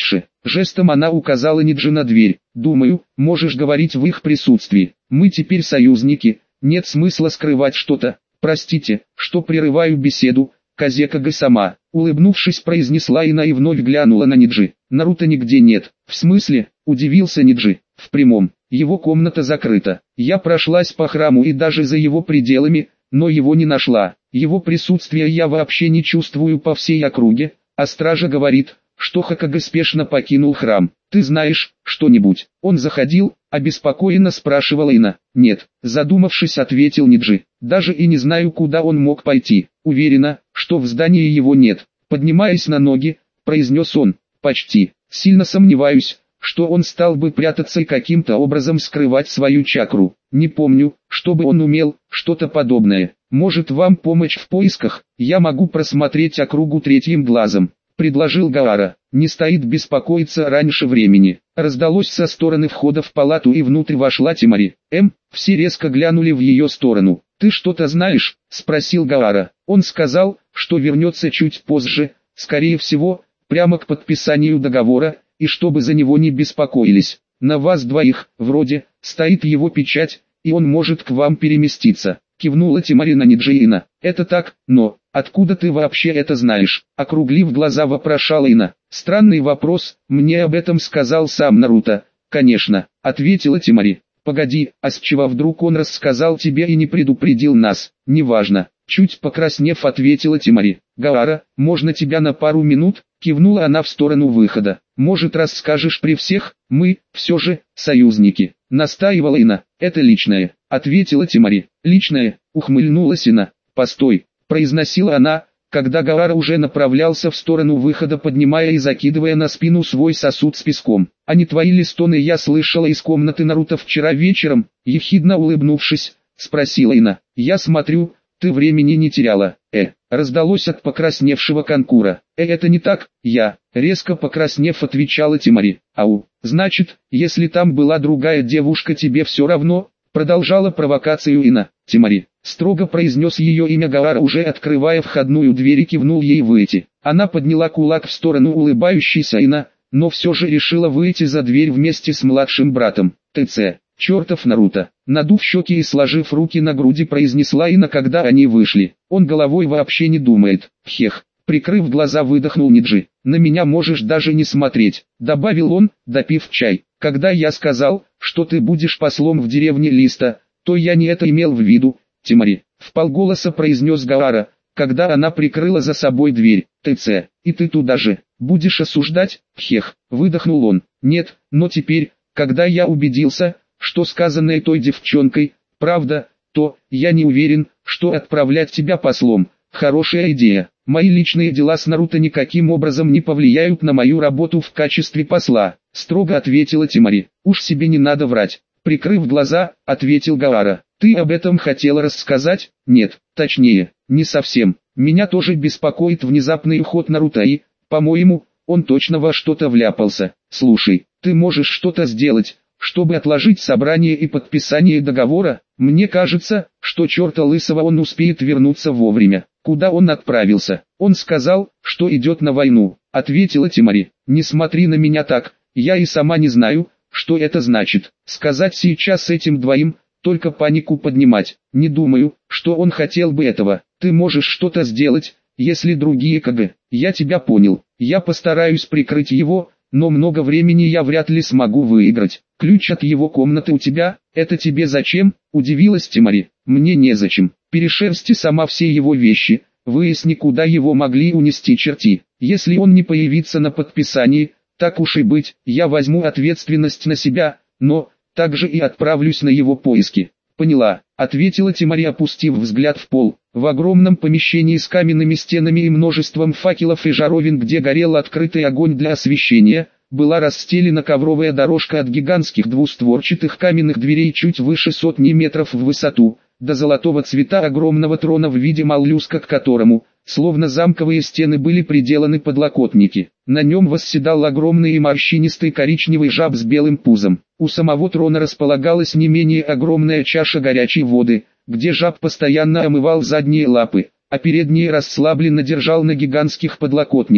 Жестом она указала Ниджи на дверь. «Думаю, можешь говорить в их присутствии. Мы теперь союзники, нет смысла скрывать что-то. Простите, что прерываю беседу, Казекага сама», улыбнувшись, произнесла Ина и вновь глянула на Ниджи. «Наруто нигде нет». «В смысле?» – удивился Ниджи. «В прямом. Его комната закрыта. Я прошлась по храму и даже за его пределами, но его не нашла. Его присутствия я вообще не чувствую по всей округе, а стража говорит, что Хокаге спешно покинул храм. Ты знаешь что-нибудь?» «Он заходил?» – обеспокоенно спрашивала Ина. «Нет», – задумавшись, ответил Ниджи. «Даже и не знаю, куда он мог пойти. Уверена, что в здании его нет». Поднимаясь на ноги, произнес он. «Почти. Сильно сомневаюсь, что он стал бы прятаться и каким-то образом скрывать свою чакру. Не помню, чтобы он умел что-то подобное. Может, вам помочь в поисках? Я могу просмотреть округу третьим глазом», — предложил Гаара. «Не стоит беспокоиться раньше времени». Раздалось со стороны входа в палату, и внутрь вошла Тимари. «Эм», все резко глянули в ее сторону. «Ты что-то знаешь?» — спросил Гаара. Он сказал, что вернется чуть позже, скорее всего, прямо к подписанию договора, и чтобы за него не беспокоились. На вас двоих, вроде, стоит его печать, и он может к вам переместиться. Кивнула Тимари на Ниджиина. Это так, но, откуда ты вообще это знаешь? Округлив глаза, вопрошала Ина. Странный вопрос, мне об этом сказал сам Наруто. Конечно, ответила Тимари. Погоди, а с чего вдруг он рассказал тебе и не предупредил нас? Неважно. Чуть покраснев, ответила Тимари. Гаара, можно тебя на пару минут? Кивнула она в сторону выхода. «Может, расскажешь при всех? Мы, все же, союзники», — настаивала Ина. «Это личное», — ответила Тимари. «Личное», — ухмыльнулась Ина. «Постой», — произносила она, когда Гаара уже направлялся в сторону выхода, поднимая и закидывая на спину свой сосуд с песком. «А не твои ли стоны я слышала из комнаты Наруто вчера вечером?» Ехидно улыбнувшись, спросила Ина. «Я смотрю, ты времени не теряла, э». Раздалось от покрасневшего Канкура. «Э, это не так, я», резко покраснев, отвечала Тимари. «Ау, значит, если там была другая девушка, тебе все равно?» Продолжала провокацию Ина. «Тимари», строго произнес ее имя Гаара, уже открывая входную дверь, и кивнул ей выйти. Она подняла кулак в сторону улыбающейся Ина, но все же решила выйти за дверь вместе с младшим братом. «ТЦ, чертов Наруто», надув щеки и сложив руки на груди, произнесла Ина, когда они вышли. «Он головой вообще не думает». «Хех», прикрыв глаза, выдохнул Ниджи. «На меня можешь даже не смотреть», добавил он, допив чай. «Когда я сказал, что ты будешь послом в деревне Листа, то я не это имел в виду, Тимари», вполголоса произнес Гаара, когда она прикрыла за собой дверь. «ТЦ, и ты туда же, будешь осуждать?» «Хех», выдохнул он. «Нет, но теперь, когда я убедился, что сказанное той девчонкой, правда, то, я не уверен, что отправлять тебя послом, хорошая идея. Мои личные дела с Наруто никаким образом не повлияют на мою работу в качестве посла», строго ответила Тимари. «Уж себе не надо врать», прикрыв глаза, ответил Гаара. «Ты об этом хотела рассказать?» «Нет, точнее, не совсем. Меня тоже беспокоит внезапный уход Наруто и, по-моему, он точно во что-то вляпался. Слушай, ты можешь что-то сделать, чтобы отложить собрание и подписание договора? Мне кажется, что черта лысого он успеет вернуться вовремя». «Куда он отправился?» «Он сказал, что идет на войну», ответила Тимари. «Не смотри на меня так, я и сама не знаю, что это значит. Сказать сейчас этим двоим, только панику поднимать. Не думаю, что он хотел бы этого. Ты можешь что-то сделать, если другие КГ». «Я тебя понял. Я постараюсь прикрыть его, но много времени я вряд ли смогу выиграть. Ключ от его комнаты у тебя, это тебе зачем?» Удивилась Тимари. «Мне незачем. Перешерсти сама все его вещи, выясни, куда его могли унести черти. Если он не появится на подписании, так уж и быть, я возьму ответственность на себя, но также и отправлюсь на его поиски». «Поняла», ответила Тимари, опустив взгляд в пол. В огромном помещении с каменными стенами и множеством факелов и жаровин, где горел открытый огонь для освещения, была расстелена ковровая дорожка от гигантских двустворчатых каменных дверей чуть выше сотни метров в высоту, до золотого цвета огромного трона в виде моллюска, к которому, словно замковые стены, были приделаны подлокотники. На нем восседал огромный и морщинистый коричневый жаб с белым пузом. У самого трона располагалась не менее огромная чаша горячей воды, где жаб постоянно омывал задние лапы, а передние расслабленно держал на гигантских подлокотниках.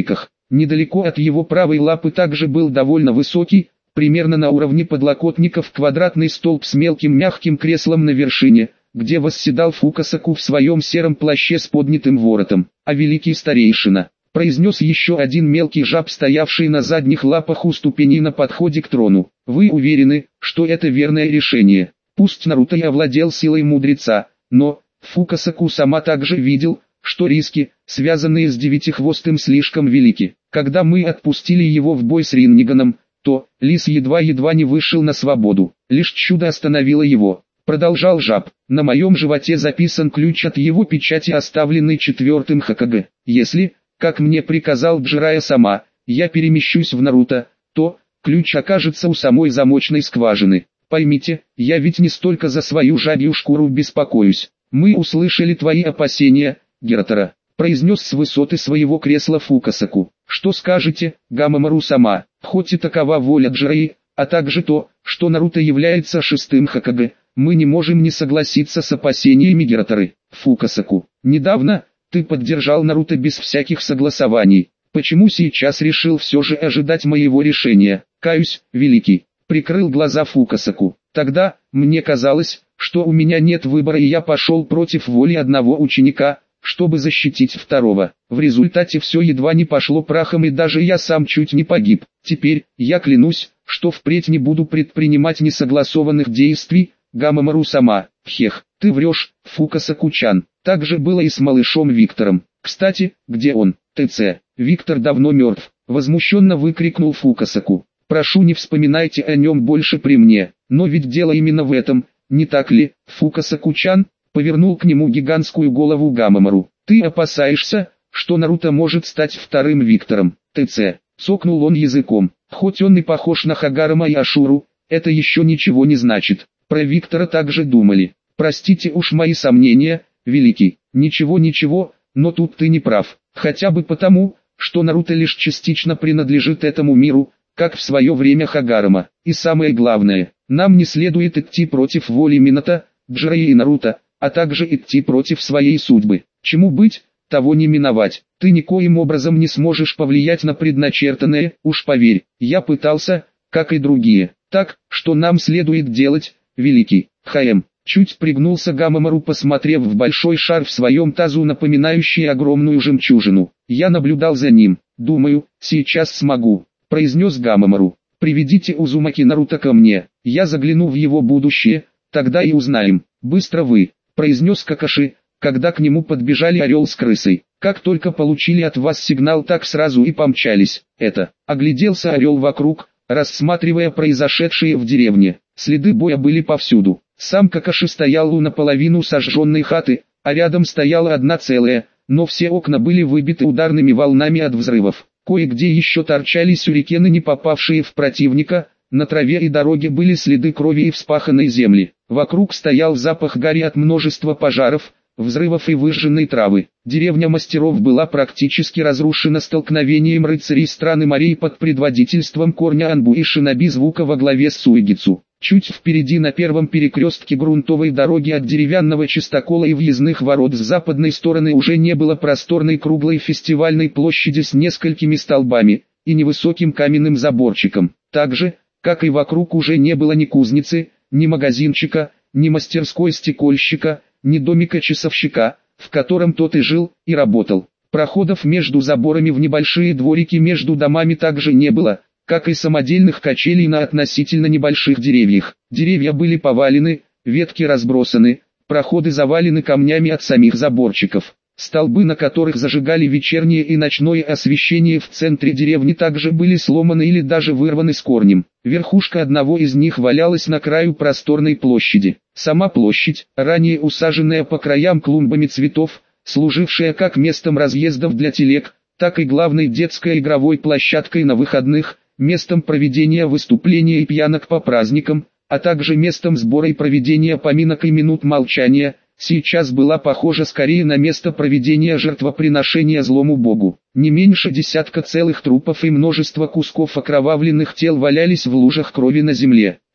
Недалеко от его правой лапы также был довольно высокий, примерно на уровне подлокотников, квадратный столб с мелким мягким креслом на вершине, где восседал Фукасаку в своем сером плаще с поднятым воротом. «А великий старейшина», — произнес еще один мелкий жаб, стоявший на задних лапах у ступеней на подходе к трону. «Вы уверены, что это верное решение? Пусть Наруто и овладел силой мудреца, но Фукасаку сама также видел, что риски, связанные с девятихвостым, слишком велики. Когда мы отпустили его в бой с Ринниганом, то лис едва-едва не вышел на свободу. Лишь чудо остановило его», — продолжал жаб. «На моем животе записан ключ от его печати, оставленный четвертым Хокаге. Если, как мне приказал Джирайя сама, я перемещусь в Наруто, то ключ окажется у самой замочной скважины. Поймите, я ведь не столько за свою жабью шкуру беспокоюсь. Мы услышали твои опасения, Гератора», — произнес с высоты своего кресла Фукасаку. «Что скажете, Гамамару-сама? Хоть и такова воля Джирайи, а также то, что Наруто является шестым Хокаге, мы не можем не согласиться с опасениями Гераторы». «Фукасаку, недавно ты поддержал Наруто без всяких согласований. Почему сейчас решил все же ожидать моего решения?» «Каюсь, великий», — прикрыл глаза Фукасаку. «Тогда, мне казалось, что у меня нет выбора, и я пошел против воли одного ученика, чтобы защитить второго. В результате все едва не пошло прахом, и даже я сам чуть не погиб. Теперь, я клянусь, что впредь не буду предпринимать несогласованных действий, Гамамару-сама». «Хех, ты врешь, Фукасаку-чан. Так же было и с малышом Виктором. Кстати, где он?» «ТЦ, Виктор давно мертв», — возмущенно выкрикнул Фукасаку. «Прошу, не вспоминайте о нем больше при мне. Но ведь дело именно в этом, не так ли, Фукасаку-чан?» — повернул к нему гигантскую голову Гамамару. «Ты опасаешься, что Наруто может стать вторым Виктором?» «ТЦ», — цокнул он языком. «Хоть он и похож на Хагарама и Ашуру, это еще ничего не значит. Про Виктора также думали. Простите уж мои сомнения, великий». «Ничего-ничего, но тут ты не прав. Хотя бы потому, что Наруто лишь частично принадлежит этому миру, как в свое время Хагарама. И самое главное, нам не следует идти против воли Минато, Джирайи и Наруто, а также идти против своей судьбы. Чему быть, того не миновать. Ты никоим образом не сможешь повлиять на предначертанное, уж поверь. Я пытался, как и другие. Так, что нам следует делать, великий?» «Хаэм». Чуть пригнулся Гамамару, посмотрев в большой шар в своем тазу, напоминающий огромную жемчужину. «Я наблюдал за ним. Думаю, сейчас смогу», — произнес Гамамару. «Приведите Узумаки Наруто ко мне. Я загляну в его будущее, тогда и узнаем. Быстро вы», — произнес Какаши, когда к нему подбежали орел с крысой. «Как только получили от вас сигнал, так сразу и помчались. Это». Огляделся орел вокруг, рассматривая произошедшее в деревне. Следы боя были повсюду. Сам Какаши стоял у наполовину сожженной хаты, а рядом стояла одна целая, но все окна были выбиты ударными волнами от взрывов. Кое-где еще торчали сюрикены, не попавшие в противника, на траве и дороге были следы крови и вспаханной земли. Вокруг стоял запах гари от множества пожаров, взрывов и выжженной травы. Деревня мастеров была практически разрушена столкновением рыцарей страны морей под предводительством корня Анбу и шиноби Звука во главе с Суэгицу. Чуть впереди на первом перекрестке грунтовой дороги от деревянного чистокола и въездных ворот с западной стороны уже не было просторной круглой фестивальной площади с несколькими столбами и невысоким каменным заборчиком. Так же, как и вокруг, уже не было ни кузницы, ни магазинчика, ни мастерской стекольщика, ни домика часовщика, в котором тот и жил, и работал. Проходов между заборами в небольшие дворики между домами также не было, как и самодельных качелей на относительно небольших деревьях. Деревья были повалены, ветки разбросаны, проходы завалены камнями от самих заборчиков. Столбы, на которых зажигали вечернее и ночное освещение в центре деревни, также были сломаны или даже вырваны с корнем. Верхушка одного из них валялась на краю просторной площади. Сама площадь, ранее усаженная по краям клумбами цветов, служившая как местом разъездов для телег, так и главной детской игровой площадкой на выходных, местом проведения выступлений и пьянок по праздникам, а также местом сбора и проведения поминок и минут молчания, сейчас была похожа скорее на место проведения жертвоприношения злому богу. Не меньше десятка целых трупов и множество кусков окровавленных тел валялись в лужах крови на земле.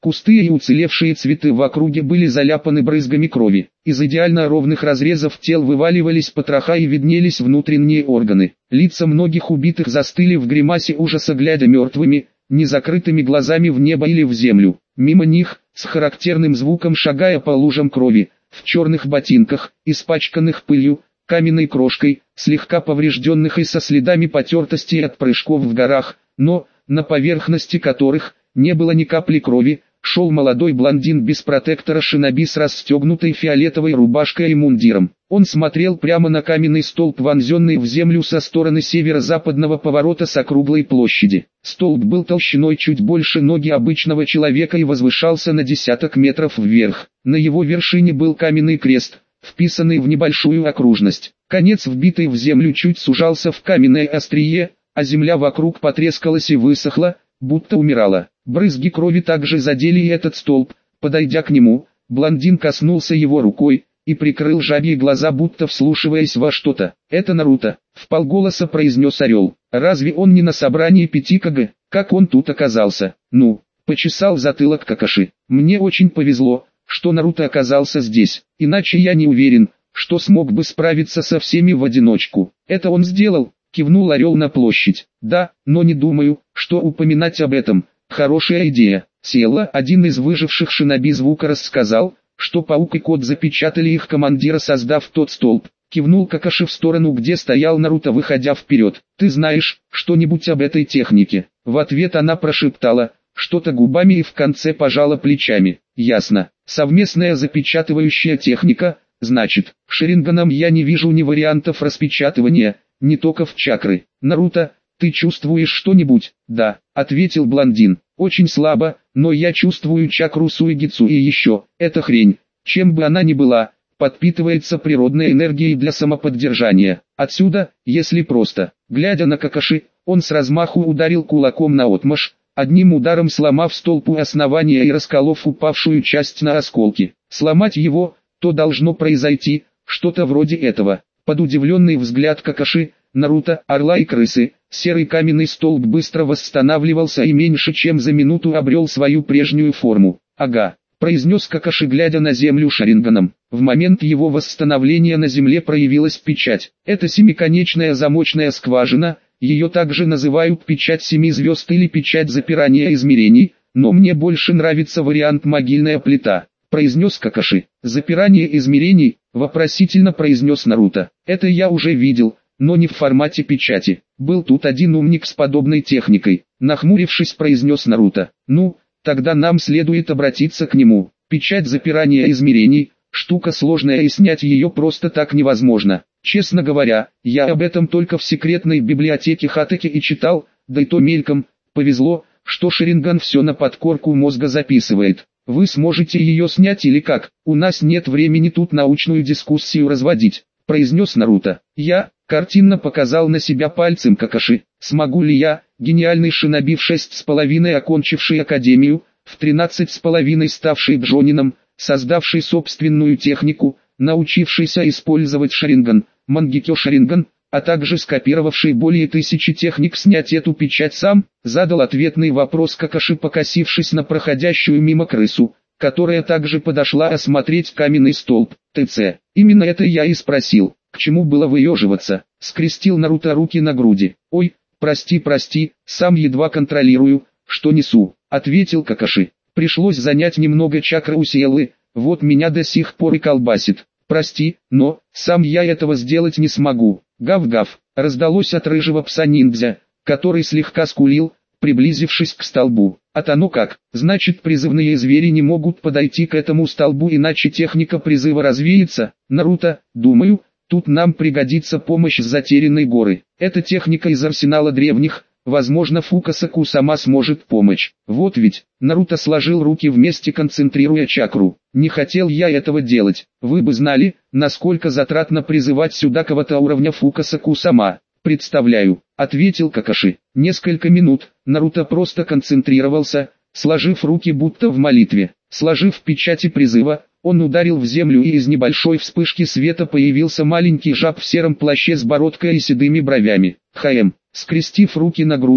Кусты и уцелевшие цветы в округе были заляпаны брызгами крови. Из идеально ровных разрезов тел вываливались потроха и виднелись внутренние органы. Лица многих убитых застыли в гримасе ужаса, глядя мертвыми, незакрытыми глазами в небо или в землю. Мимо них, с характерным звуком шагая по лужам крови, в черных ботинках, испачканных пылью, каменной крошкой, слегка поврежденных и со следами потертости от прыжков в горах, но, на поверхности которых, не было ни капли крови, шел молодой блондин без протектора шиноби с расстегнутой фиолетовой рубашкой и мундиром. Он смотрел прямо на каменный столб, вонзенный в землю со стороны северо-западного поворота с округлой площади. Столб был толщиной чуть больше ноги обычного человека и возвышался на десяток метров вверх. На его вершине был каменный крест, вписанный в небольшую окружность. Конец, вбитый в землю, чуть сужался в каменное острие, а земля вокруг потрескалась и высохла, будто умирала. Брызги крови также задели и этот столб. Подойдя к нему, блондин коснулся его рукой и прикрыл жабьи глаза, будто вслушиваясь во что-то. «Это Наруто», — вполголоса произнес Орел. «Разве он не на собрании пяти КГ? Как он тут оказался?» «Ну», — почесал затылок Какаши. «Мне очень повезло, что Наруто оказался здесь, иначе я не уверен, что смог бы справиться со всеми в одиночку». «Это он сделал», — кивнул Орел на площадь. «Да, но не думаю, что упоминать об этом. Хорошая идея». Села, один из выживших шиноби звука, рассказал, что Паук и Кот запечатали их командира, создав тот столб. Кивнул Какаши в сторону, где стоял Наруто, выходя вперед. «Ты знаешь что-нибудь об этой технике?» В ответ она прошептала что-то губами и в конце пожала плечами. «Ясно. Совместная запечатывающая техника, значит. Шаринганом я не вижу ни вариантов распечатывания, ни токов чакры. Наруто, ты чувствуешь что-нибудь?» «Да», — ответил блондин. «Очень слабо, но я чувствую чакру Суигицу, и еще, эта хрень, чем бы она ни была, подпитывается природной энергией для самоподдержания. Отсюда, если просто». Глядя на Какаши, он с размаху ударил кулаком наотмашь, одним ударом сломав столб у основания и расколов упавшую часть на осколки. Сломать его, то должно произойти что-то вроде этого. Под удивленный взгляд Какаши, Наруто, Орла и Крысы, серый каменный столб быстро восстанавливался и меньше чем за минуту обрел свою прежнюю форму. «Ага», — произнес Какаши, глядя на землю шаринганом. В момент его восстановления на земле проявилась печать. Это семиконечная замочная скважина, ее также называют печать семи звезд или печать запирания измерений, но мне больше нравится вариант могильная плита, произнес Какаши. «Запирание измерений?» — вопросительно произнес Наруто. «Это я уже видел, но не в формате печати. Был тут один умник с подобной техникой», — нахмурившись, произнес Наруто. «Ну, тогда нам следует обратиться к нему. Печать запирания измерений — штука сложная, и снять ее просто так невозможно. Честно говоря, я об этом только в секретной библиотеке Хатаки и читал, да и то мельком. Повезло, что Шаринган все на подкорку мозга записывает. Вы сможете ее снять или как? У нас нет времени тут научную дискуссию разводить», — произнес Наруто. «Я...» — картинно показал на себя пальцем Какаши. «Смогу ли я, гениальный шиноби в шесть с половиной окончивший академию, в тринадцать с половиной ставший джонином, создавший собственную технику, научившийся использовать Шаринган, Мангекё Шаринган, а также скопировавший более тысячи техник, снять эту печать сам?» — задал ответный вопрос Какаши, покосившись на проходящую мимо крысу, которая также подошла осмотреть каменный столб. «ТЦ, именно это я и спросил. К чему было выеживаться?» — скрестил Наруто руки на груди. «Ой, прости, прости, сам едва контролирую, что несу», — ответил Какаши. «Пришлось занять немного чакры у Сиэлы, вот меня до сих пор и колбасит. Прости, но сам я этого сделать не смогу». «Гав-гав», — раздалось от рыжего пса-ниндзя, который слегка скулил, приблизившись к столбу. «А оно как, значит, призывные звери не могут подойти к этому столбу, иначе техника призыва развеется?» «Наруто, думаю, тут нам пригодится помощь с затерянной горы. Это техника из арсенала древних, возможно, Фукасаку сама сможет помочь». «Вот ведь», — Наруто сложил руки вместе, концентрируя чакру. «Не хотел я этого делать. Вы бы знали, насколько затратно призывать сюда кого-то уровня Фукасаку сама». «Представляю», — ответил Какаши. Несколько минут Наруто просто концентрировался, сложив руки будто в молитве. Сложив печати призыва, он ударил в землю, и из небольшой вспышки света появился маленький жаб в сером плаще с бородкой и седыми бровями. «Хаэм», скрестив руки на груди,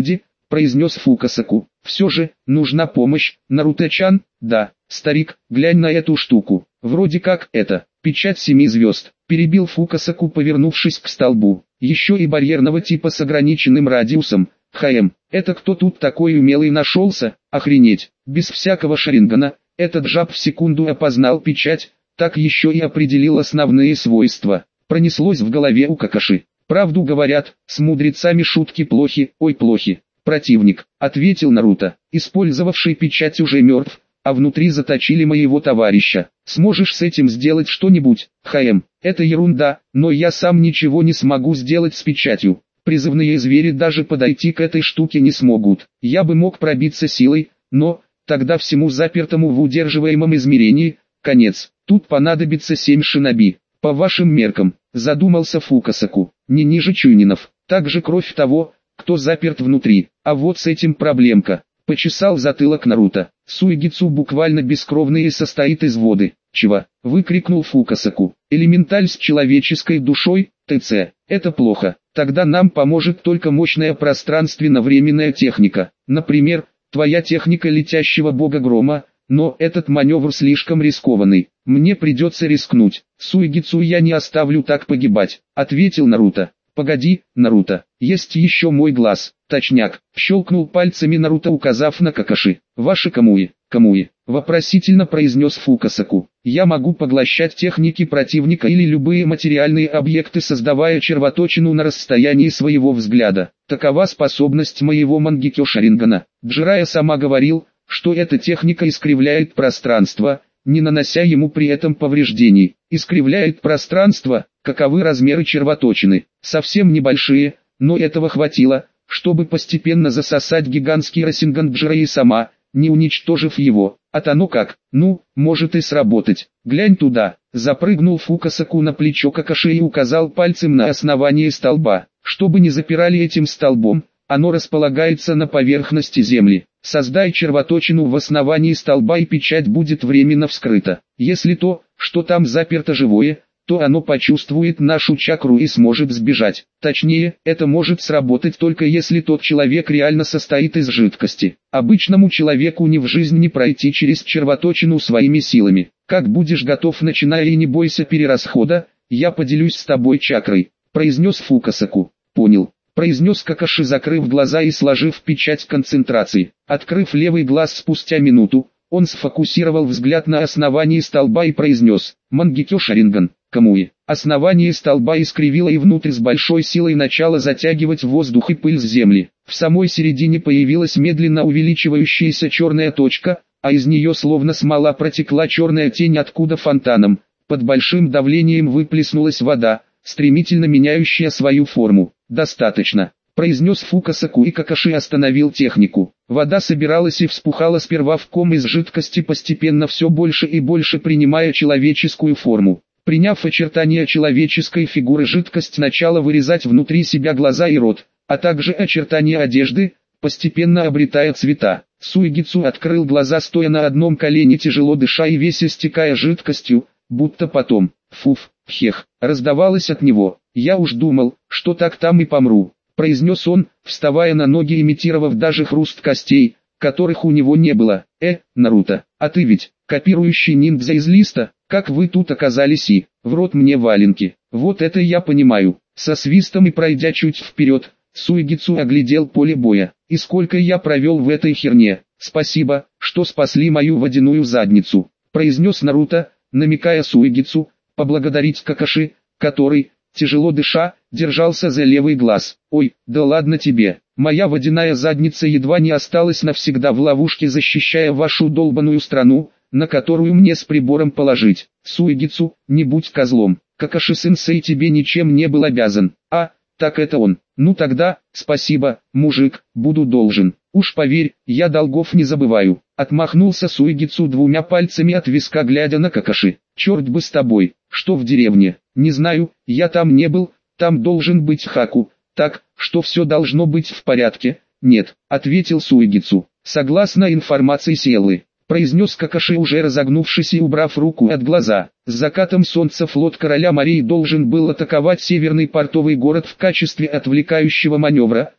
произнес Фукасаку. Все же, нужна помощь, Наруто-чан. Да, старик, глянь на эту штуку. Вроде как это, печать семи звезд. Перебил Фукасаку, повернувшись к столбу. Еще и барьерного типа с ограниченным радиусом. Хм, это кто тут такой умелый нашелся? Охренеть, без всякого шарингана. Этот жаб в секунду опознал печать, так еще и определил основные свойства. Пронеслось в голове у Какаши. Правду говорят, с мудрецами шутки плохи, ой плохи. Противник, ответил Наруто, использовавший печать уже мертв, а внутри заточили моего товарища. Сможешь с этим сделать что-нибудь? Хм, это ерунда, но я сам ничего не смогу сделать с печатью. Призывные звери даже подойти к этой штуке не смогут. Я бы мог пробиться силой, но тогда всему запертому в удерживаемом измерении конец. Тут понадобится семь шиноби. По вашим меркам, задумался Фукасаку, не ниже чуйнинов. Также кровь того, кто заперт внутри. А вот с этим проблемка. Почесал затылок Наруто. Суигицу буквально бескровный и состоит из воды. Чего? Выкрикнул Фукасаку. Элементаль с человеческой душой, ТЦ. Это плохо. Тогда нам поможет только мощная пространственно-временная техника. Например, твоя техника летящего бога грома. Но этот маневр слишком рискованный. Мне придется рискнуть. Суигицу я не оставлю так погибать, ответил Наруто. Погоди, Наруто, есть еще мой глаз. Точняк, щелкнул пальцами Наруто, указав на Какаши. Ваши камуи, камуи, вопросительно произнес Фукасаку. Я могу поглощать техники противника или любые материальные объекты, создавая червоточину на расстоянии своего взгляда. Такова способность моего Мангекё Шарингана. Джирайя сама говорил, что эта техника искривляет пространство, не нанося ему при этом повреждений. Искривляет пространство, каковы размеры червоточины, совсем небольшие, но этого хватило, чтобы постепенно засосать гигантский Расинган Джирайи сама, не уничтожив его. А оно как, ну, может и сработать. Глянь туда, запрыгнул Фукасаку на плечо Какаши и указал пальцем на основание столба. Чтобы не запирали этим столбом, оно располагается на поверхности земли. Создай червоточину в основании столба и печать будет временно вскрыта. Если то, что там заперто живое, то оно почувствует нашу чакру и сможет сбежать. Точнее, это может сработать только если тот человек реально состоит из жидкости. Обычному человеку ни в жизнь не пройти через червоточину своими силами. Как будешь готов, начинай и не бойся перерасхода, я поделюсь с тобой чакрой, произнес Фукасаку. Понял. Произнес Какаши, закрыв глаза и сложив печать концентрации. Открыв левый глаз спустя минуту, он сфокусировал взгляд на основании столба и произнес: «Мангекё Шаринган, камуи». Основание столба искривило и внутрь с большой силой начало затягивать воздух и пыль с земли. В самой середине появилась медленно увеличивающаяся черная точка, а из нее словно смола протекла черная тень, откуда фонтаном, под большим давлением выплеснулась вода, стремительно меняющая свою форму. «Достаточно», — произнес Фукасаку, и Какаши остановил технику. Вода собиралась и вспухала сперва в ком из жидкости, постепенно все больше и больше принимая человеческую форму. Приняв очертания человеческой фигуры, жидкость начала вырезать внутри себя глаза и рот, а также очертания одежды, постепенно обретая цвета. Суигицу открыл глаза, стоя на одном колене, тяжело дыша и весь истекая жидкостью, будто потом, фуф, хех, раздавалось от него. «Я уж думал, что так там и помру», — произнес он, вставая на ноги, имитировав даже хруст костей, которых у него не было. «Э, Наруто, а ты ведь, копирующий ниндзя из листа, как вы тут оказались и, в рот мне валенки, вот это я понимаю». Со свистом и пройдя чуть вперед, Суигицу оглядел поле боя. «И сколько я провел в этой херне, спасибо, что спасли мою водяную задницу», — произнес Наруто, намекая Суигицу поблагодарить Какаши, который, тяжело дыша, держался за левый глаз. «Ой, да ладно тебе, моя водяная задница едва не осталась навсегда в ловушке, защищая вашу долбаную страну, на которую мне с прибором положить. Суигицу, не будь козлом, Какаши-сенсей тебе ничем не был обязан». «А, так это он. Ну тогда, спасибо, мужик, буду должен. Уж поверь, я долгов не забываю». Отмахнулся Суигицу двумя пальцами от виска, глядя на Какаши. «Черт бы с тобой, что в деревне? Не знаю, я там не был, там должен быть Хаку, так, что все должно быть в порядке». «Нет», — ответил Суигицу. «Согласно информации Сиэллы», — произнес Какаши, уже разогнувшись и убрав руку от глаза. «С закатом солнца флот Короля морей должен был атаковать северный портовый город в качестве отвлекающего маневра,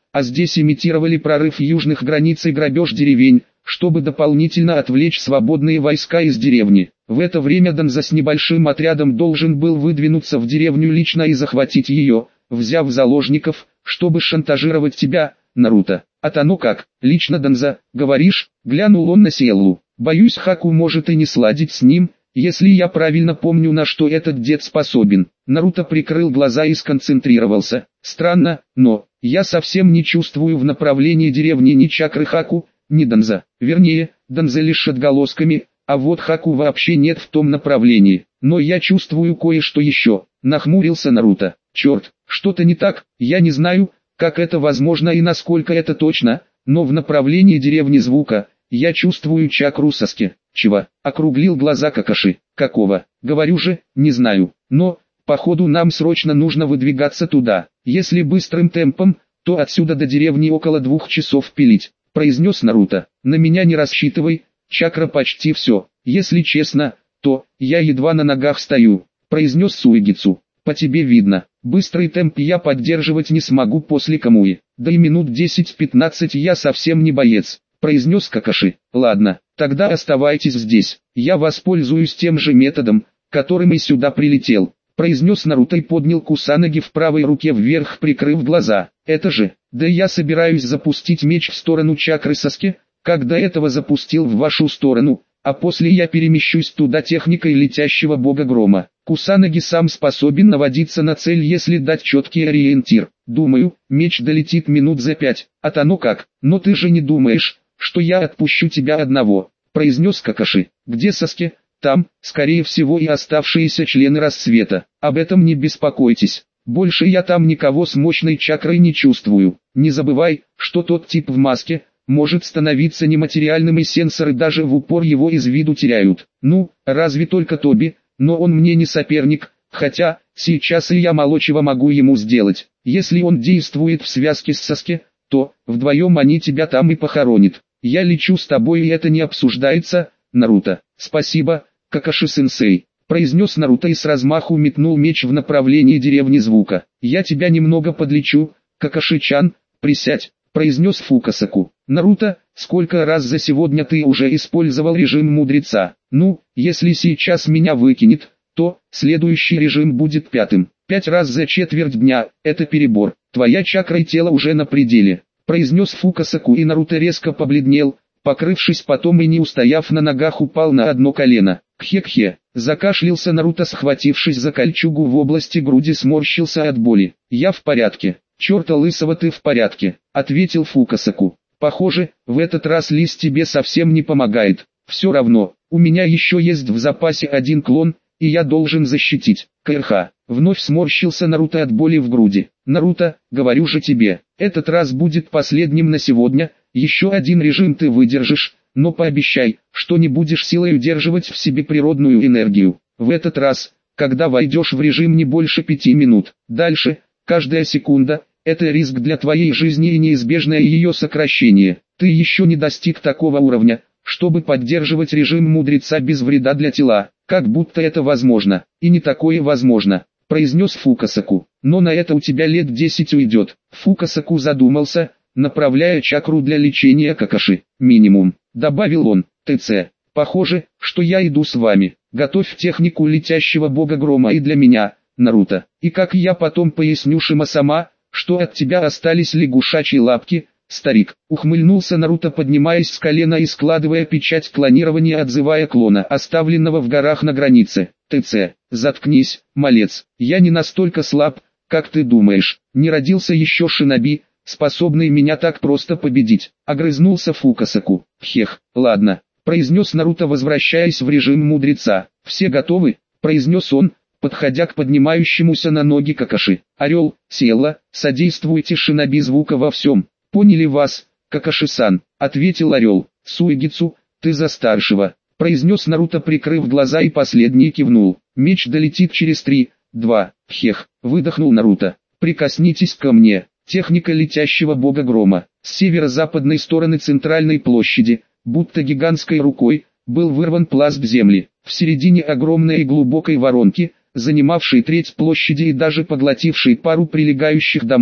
а здесь имитировали прорыв южных границ и грабеж деревень, чтобы дополнительно отвлечь свободные войска из деревни. В это время Данза с небольшим отрядом должен был выдвинуться в деревню лично и захватить ее, взяв заложников, чтобы шантажировать тебя, Наруто. А то ну как, лично Данза, говоришь, глянул он на Сиэллу. Боюсь, Хаку может и не сладить с ним, если я правильно помню, на что этот дед способен. Наруто прикрыл глаза и сконцентрировался. Странно, но я совсем не чувствую в направлении деревни ни чакры Хаку, ни Данза. Вернее, Данза лишь отголосками, а вот Хаку вообще нет в том направлении. Но я чувствую кое-что еще. Нахмурился Наруто. Черт, что-то не так, я не знаю, как это возможно и насколько это точно, но в направлении деревни звука я чувствую чакру Саски. Чего? Округлил глаза Какаши. Какого? Говорю же, не знаю. Но, походу, нам срочно нужно выдвигаться туда. Если быстрым темпом, то отсюда до деревни около двух часов пилить, произнес Наруто. На меня не рассчитывай, чакра почти все. Если честно, то я едва на ногах стою, произнес Суигицу. По тебе видно, быстрый темп я поддерживать не смогу после Камуи. Да и минут десять-пятнадцать я совсем не боец, произнес Какаши. Ладно, тогда оставайтесь здесь, я воспользуюсь тем же методом, которым и сюда прилетел, произнес Наруто и поднял Кусанаги в правой руке вверх, прикрыв глаза. Это же, да я собираюсь запустить меч в сторону чакры Саски, как до этого запустил в вашу сторону, а после я перемещусь туда техникой летящего бога грома. Кусанаги сам способен наводиться на цель, если дать четкий ориентир. Думаю, меч долетит минут за пять. А то ну как, но ты же не думаешь, что я отпущу тебя одного, произнес Какаши. Где Саски? Там, скорее всего, и оставшиеся члены рассвета. Об этом не беспокойтесь. Больше я там никого с мощной чакрой не чувствую. Не забывай, что тот тип в маске может становиться нематериальным, и сенсоры даже в упор его из виду теряют. Ну, разве только Тоби, но он мне не соперник, хотя, сейчас и я мало чего могу ему сделать. Если он действует в связке с Саски, то, вдвоем они тебя там и похоронят. Я лечу с тобой, и это не обсуждается, Наруто. Спасибо, Какаши-сенсей, произнес Наруто и с размаху метнул меч в направлении деревни звука. Я тебя немного подлечу, Какаши-чан, присядь, произнес Фукасаку. Наруто, сколько раз за сегодня ты уже использовал режим мудреца? Ну, если сейчас меня выкинет, то следующий режим будет пятым. Пять раз за четверть дня, это перебор. Твоя чакра и тело уже на пределе, произнес Фукасаку, и Наруто резко побледнел, покрывшись потом и не устояв на ногах упал на одно колено. Кхе-кхе, закашлялся Наруто, схватившись за кольчугу в области груди, сморщился от боли. Я в порядке. Черта лысого, ты в порядке, ответил Фукасаку. Похоже, в этот раз Лис тебе совсем не помогает. Все равно, у меня еще есть в запасе один клон, и я должен защитить. КРХ. Вновь сморщился Наруто от боли в груди. Наруто, говорю же тебе, этот раз будет последним на сегодня, еще один режим ты выдержишь, но пообещай, что не будешь силой удерживать в себе природную энергию. В этот раз, когда войдешь в режим, не больше пяти минут. Дальше, каждая секунда – это риск для твоей жизни и неизбежное ее сокращение. Ты еще не достиг такого уровня, чтобы поддерживать режим мудреца без вреда для тела, как будто это возможно, и не такое возможно, произнес Фукасаку. Но на это у тебя лет десять уйдет. Фукасаку задумался, направляя чакру для лечения Какаши. Минимум, добавил он. ТЦ, похоже, что я иду с вами. Готовь технику летящего бога грома и для меня, Наруто. И как я потом поясню Шима-сама, что от тебя остались лягушачьи лапки, старик. Ухмыльнулся Наруто, поднимаясь с колена и складывая печать клонирования, отзывая клона, оставленного в горах на границе. ТЦ, заткнись, малец. Я не настолько слаб, как ты думаешь. Не родился еще шиноби, способный меня так просто победить. Огрызнулся Фукасаку. Хех, ладно, произнес Наруто, возвращаясь в режим мудреца. Все готовы, произнес он, подходя к поднимающемуся на ноги Какаши. Орел, Сиэлла, содействуйте шиноби звука во всем. Поняли вас, Какаши-сан, ответил Орел. Суигицу, ты за старшего, произнес Наруто, прикрыв глаза, и последний кивнул. Меч долетит через три, два, хех, выдохнул Наруто. Прикоснитесь ко мне. Техника летящего бога грома. С северо-западной стороны центральной площади, будто гигантской рукой, был вырван пласт земли. В середине огромной и глубокой воронки, занимавшей треть площади и даже поглотившей пару прилегающих домов,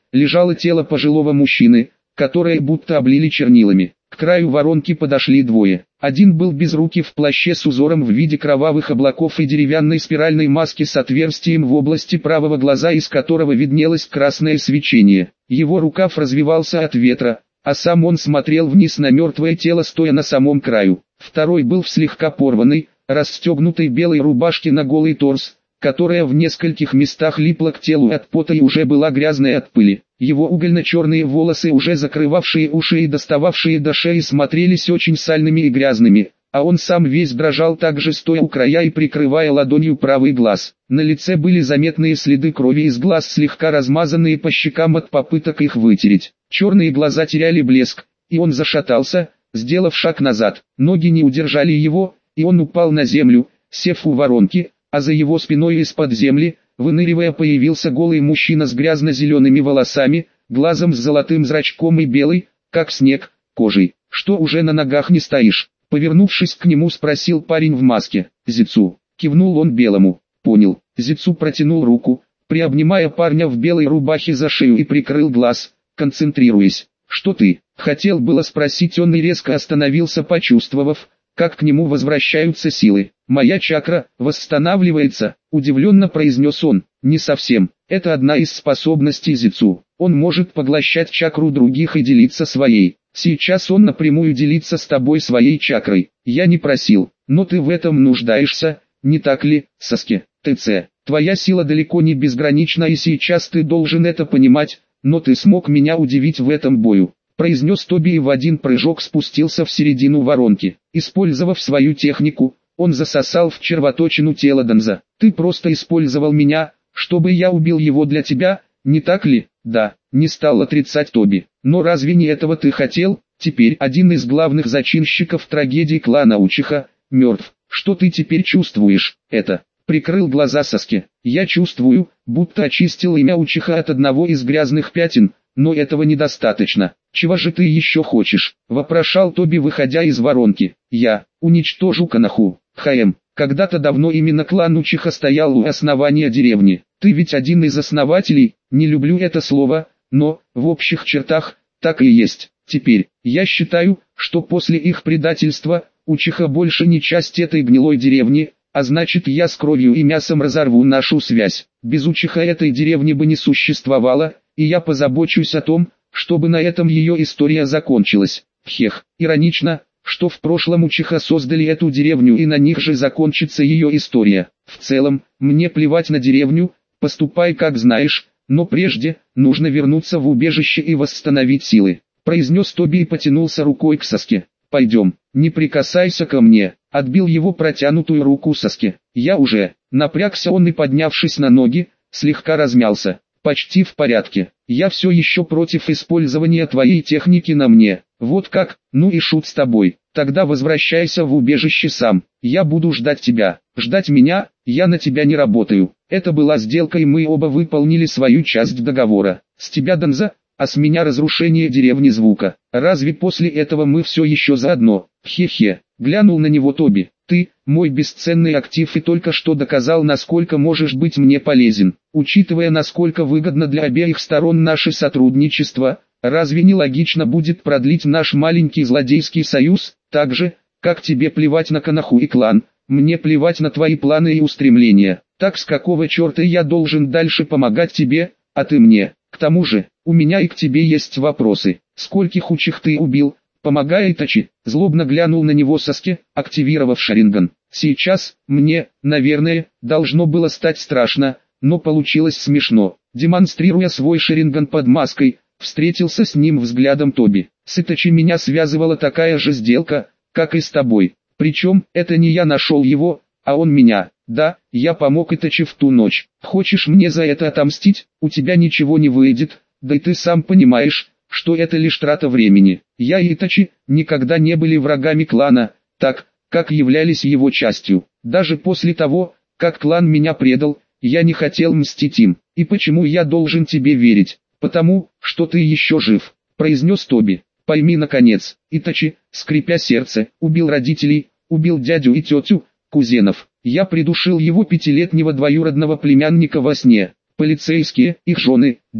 лежало тело пожилого мужчины, которое будто облили чернилами. К краю воронки подошли двое. Один был безрукий в плаще с узором в виде кровавых облаков и деревянной спиральной маски с отверстием в области правого глаза, из которого виднелось красное свечение. Его рукав развивался от ветра, а сам он смотрел вниз на мертвое тело, стоя на самом краю. Второй был в слегка порванной, расстегнутой белой рубашке на голый торс, которая в нескольких местах липла к телу от пота и уже была грязной от пыли. Его угольно-черные волосы, уже закрывавшие уши и достававшие до шеи, смотрелись очень сальными и грязными, а он сам весь дрожал, также стоя у края и прикрывая ладонью правый глаз. На лице были заметные следы крови из глаз, слегка размазанные по щекам от попыток их вытереть. Черные глаза теряли блеск, и он зашатался, сделав шаг назад. Ноги не удержали его, и он упал на землю, сев у воронки, а за его спиной из-под земли, выныривая, появился голый мужчина с грязно-зелеными волосами, глазом с золотым зрачком и белый, как снег, кожей. «Что, уже на ногах не стоишь?» Повернувшись к нему, спросил парень в маске. «Зицу», кивнул он белому. «Понял». Зицу протянул руку, приобнимая парня в белой рубахе за шею, и прикрыл глаз, концентрируясь. «Что ты?» Хотел было спросить он и резко остановился, почувствовав, как к нему возвращаются силы. «Моя чакра восстанавливается», — удивленно произнес он. «Не совсем. Это одна из способностей Зицу. Он может поглощать чакру других и делиться своей. Сейчас он напрямую делится с тобой своей чакрой. Я не просил, но ты в этом нуждаешься, не так ли, Саски? ТЦ. Твоя сила далеко не безгранична, и сейчас ты должен это понимать, но ты смог меня удивить в этом бою», — произнес Тоби и в один прыжок спустился в середину воронки. Использовав свою технику, он засосал в червоточину тело Данза. «Ты просто использовал меня, чтобы я убил его для тебя, не так ли?» «Да», — не стал отрицать Тоби. «Но разве не этого ты хотел? Теперь один из главных зачинщиков трагедии клана Учиха мертв. Что ты теперь чувствуешь?» «Это...» — прикрыл глаза Саски. «Я чувствую, будто очистил имя Учиха от одного из грязных пятен, но этого недостаточно. Чего же ты еще хочешь?» — вопрошал Тоби, выходя из воронки. «Я уничтожу Канаху. ХМ. Когда-то давно именно клан Учиха стоял у основания деревни. Ты ведь один из основателей, не люблю это слово, но, в общих чертах, так и есть. Теперь, я считаю, что после их предательства, Учиха больше не часть этой гнилой деревни, а значит, я с кровью и мясом разорву нашу связь. Без Учиха этой деревни бы не существовало, и я позабочусь о том, чтобы на этом ее история закончилась. Хех, иронично, что в прошлом Учиха создали эту деревню, и на них же закончится ее история. В целом, мне плевать на деревню, поступай как знаешь, но прежде, нужно вернуться в убежище и восстановить силы», — произнес Тоби и потянулся рукой к Саске. «Пойдем, не прикасайся ко мне», — отбил его протянутую руку Саске. «Я уже», — напрягся он и, поднявшись на ноги, слегка размялся. «Почти в порядке. Я все еще против использования твоей техники на мне. Вот как? Ну и шут с тобой. Тогда возвращайся в убежище сам. Я буду ждать тебя. Ждать меня? Я на тебя не работаю. Это была сделка, и мы оба выполнили свою часть договора. С тебя Данза, а с меня разрушение деревни Звука. Разве после этого мы все еще заодно?» «Хе-хе», — глянул на него Тоби. «Ты, мой бесценный актив, и только что доказал, насколько можешь быть мне полезен. Учитывая, насколько выгодно для обеих сторон наше сотрудничество, разве не логично будет продлить наш маленький злодейский союз? Так же, как тебе плевать на Канаху и клан, мне плевать на твои планы и устремления. Так с какого черта я должен дальше помогать тебе, а ты мне? К тому же, у меня и к тебе есть вопросы. Скольких Учих ты убил?» «Помогай, Итачи», — злобно глянул на него Саски, активировав Шаринган. «Сейчас, мне, наверное, должно было стать страшно, но получилось смешно». Демонстрируя свой Шаринган под маской, встретился с ним взглядом Тоби. «С Итачи меня связывала такая же сделка, как и с тобой. Причем, это не я нашел его, а он меня. Да, я помог Итачи в ту ночь. Хочешь мне за это отомстить? У тебя ничего не выйдет, да и ты сам понимаешь, что это лишь трата времени. Я и Итачи никогда не были врагами клана, так, как являлись его частью. Даже после того, как клан меня предал, я не хотел мстить им. И почему я должен тебе верить? Потому, что ты еще жив», — произнес Тоби. «Пойми наконец, Итачи, скрипя сердце, убил родителей, убил дядю и тетю, кузенов. Я придушил его пятилетнего двоюродного племянника во сне. Полицейские, их жены, дети.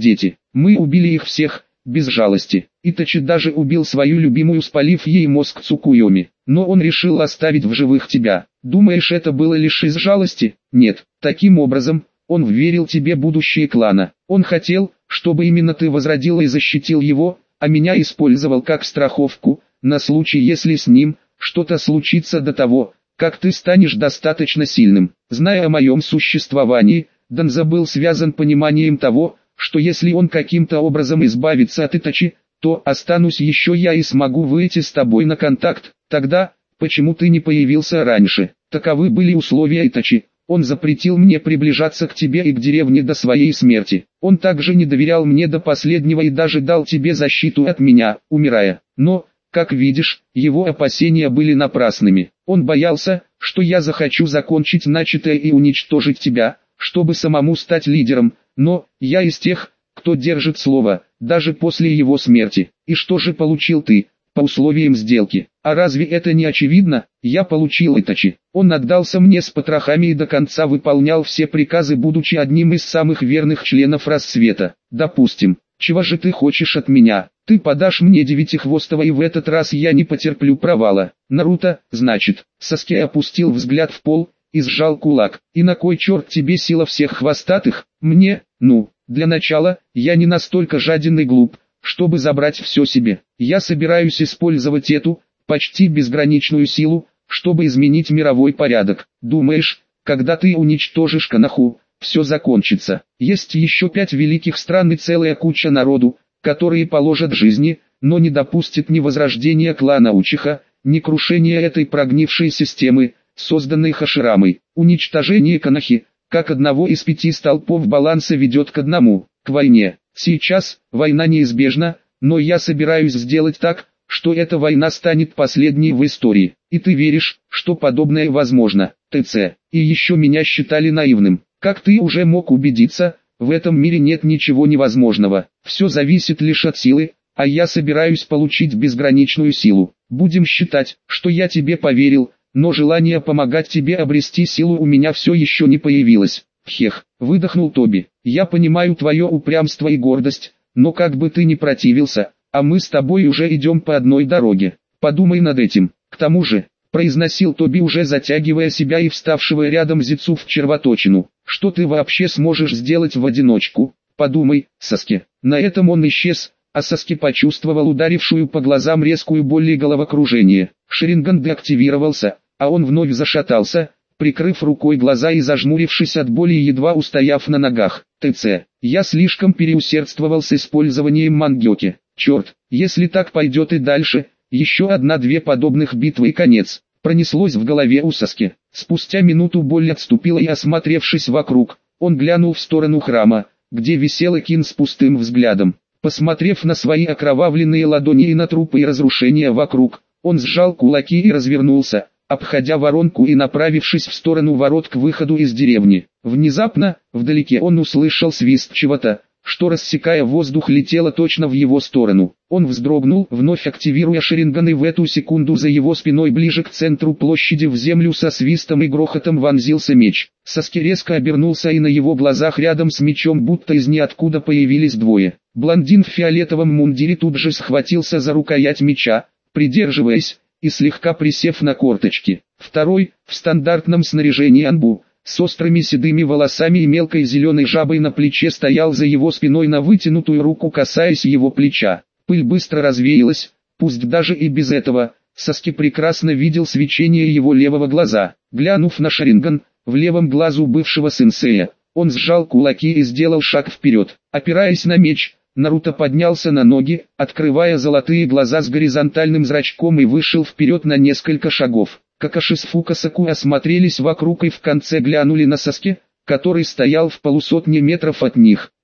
Мы убили их всех, без жалости. Итачи даже убил свою любимую, спалив ей мозг Цукуйоми. Но он решил оставить в живых тебя. Думаешь, это было лишь из жалости? Нет. Таким образом, он вверил тебе будущее клана. Он хотел, чтобы именно ты возродил и защитил его, а меня использовал как страховку, на случай, если с ним что-то случится до того, как ты станешь достаточно сильным. Зная о моем существовании, Данза был связан пониманием того, что если он каким-то образом избавится от Итачи, то останусь еще я и смогу выйти с тобой на контакт. Тогда, почему ты не появился раньше? Таковы были условия Итачи. Он запретил мне приближаться к тебе и к деревне до своей смерти. Он также не доверял мне до последнего и даже дал тебе защиту от меня, умирая. Но, как видишь, его опасения были напрасными. Он боялся, что я захочу закончить начатое и уничтожить тебя, чтобы самому стать лидером, но я из тех, кто держит слово, даже после его смерти. И что же получил ты, по условиям сделки? А разве это не очевидно? Я получил Итачи. Он отдался мне с потрохами и до конца выполнял все приказы, будучи одним из самых верных членов Рассвета. Допустим, чего же ты хочешь от меня? Ты подашь мне Девятихвостого, и в этот раз я не потерплю провала. Наруто, значит. Саскэ опустил взгляд в пол и сжал кулак. И на кой черт тебе сила всех хвостатых? Мне? Ну, для начала, я не настолько жаден и глуп, чтобы забрать все себе. Я собираюсь использовать эту, почти безграничную силу, чтобы изменить мировой порядок. Думаешь, когда ты уничтожишь Коноху, все закончится? Есть еще пять великих стран и целая куча народу, которые положат жизни, но не допустят ни возрождения клана Учиха, ни крушения этой прогнившей системы, созданной Хаширамой. Уничтожение Конохи, как одного из пяти столпов баланса, ведет к одному, к войне. Сейчас, война неизбежна, но я собираюсь сделать так, что эта война станет последней в истории. И ты веришь, что подобное возможно, ТЦ? И еще меня считали наивным. Как ты уже мог убедиться, в этом мире нет ничего невозможного. Все зависит лишь от силы, а я собираюсь получить безграничную силу. Будем считать, что я тебе поверил, но желание помогать тебе обрести силу у меня все еще не появилось. Хех, выдохнул Тоби. Я понимаю твое упрямство и гордость, но как бы ты ни противился, а мы с тобой уже идем по одной дороге. Подумай над этим. К тому же, произносил Тоби, уже затягивая себя и вставшего рядом Зицу в червоточину. Что ты вообще сможешь сделать в одиночку? Подумай, Саскэ. На этом он исчез, а Саскэ почувствовал ударившую по глазам резкую боль и головокружение. Шаринган деактивировался, а он вновь зашатался, прикрыв рукой глаза и зажмурившись от боли, едва устояв на ногах. ТЦ. Я слишком переусердствовал с использованием мангёки. Черт, если так пойдет и дальше, еще одна-две подобных битвы и конец. Пронеслось в голове у Саскэ. Спустя минуту боль отступила, и, осмотревшись вокруг, он глянул в сторону храма, где висел Кин с пустым взглядом. Посмотрев на свои окровавленные ладони и на трупы и разрушения вокруг, он сжал кулаки и развернулся, обходя воронку и направившись в сторону ворот к выходу из деревни. Внезапно, вдалеке он услышал свист чего-то, что, рассекая воздух, летело точно в его сторону. Он вздрогнул, вновь активируя Шаринган, и в эту секунду за его спиной ближе к центру площади в землю со свистом и грохотом вонзился меч. Саскэ резко обернулся, и на его глазах рядом с мечом будто из ниоткуда появились двое. Блондин в фиолетовом мундире тут же схватился за рукоять меча, придерживаясь, и слегка присев на корточки. Второй, в стандартном снаряжении анбу, с острыми седыми волосами и мелкой зеленой жабой на плече, стоял за его спиной на вытянутую руку, касаясь его плеча. Пыль быстро развеялась, пусть даже и без этого. Саскэ прекрасно видел свечение его левого глаза. Глянув на Шаринган, в левом глазу бывшего сенсея, он сжал кулаки и сделал шаг вперед. Опираясь на меч, Наруто поднялся на ноги, открывая золотые глаза с горизонтальным зрачком, и вышел вперед на несколько шагов. Какаши с Фукасаку осмотрелись вокруг и в конце глянули на Саскэ, который стоял в полусотне метров от них.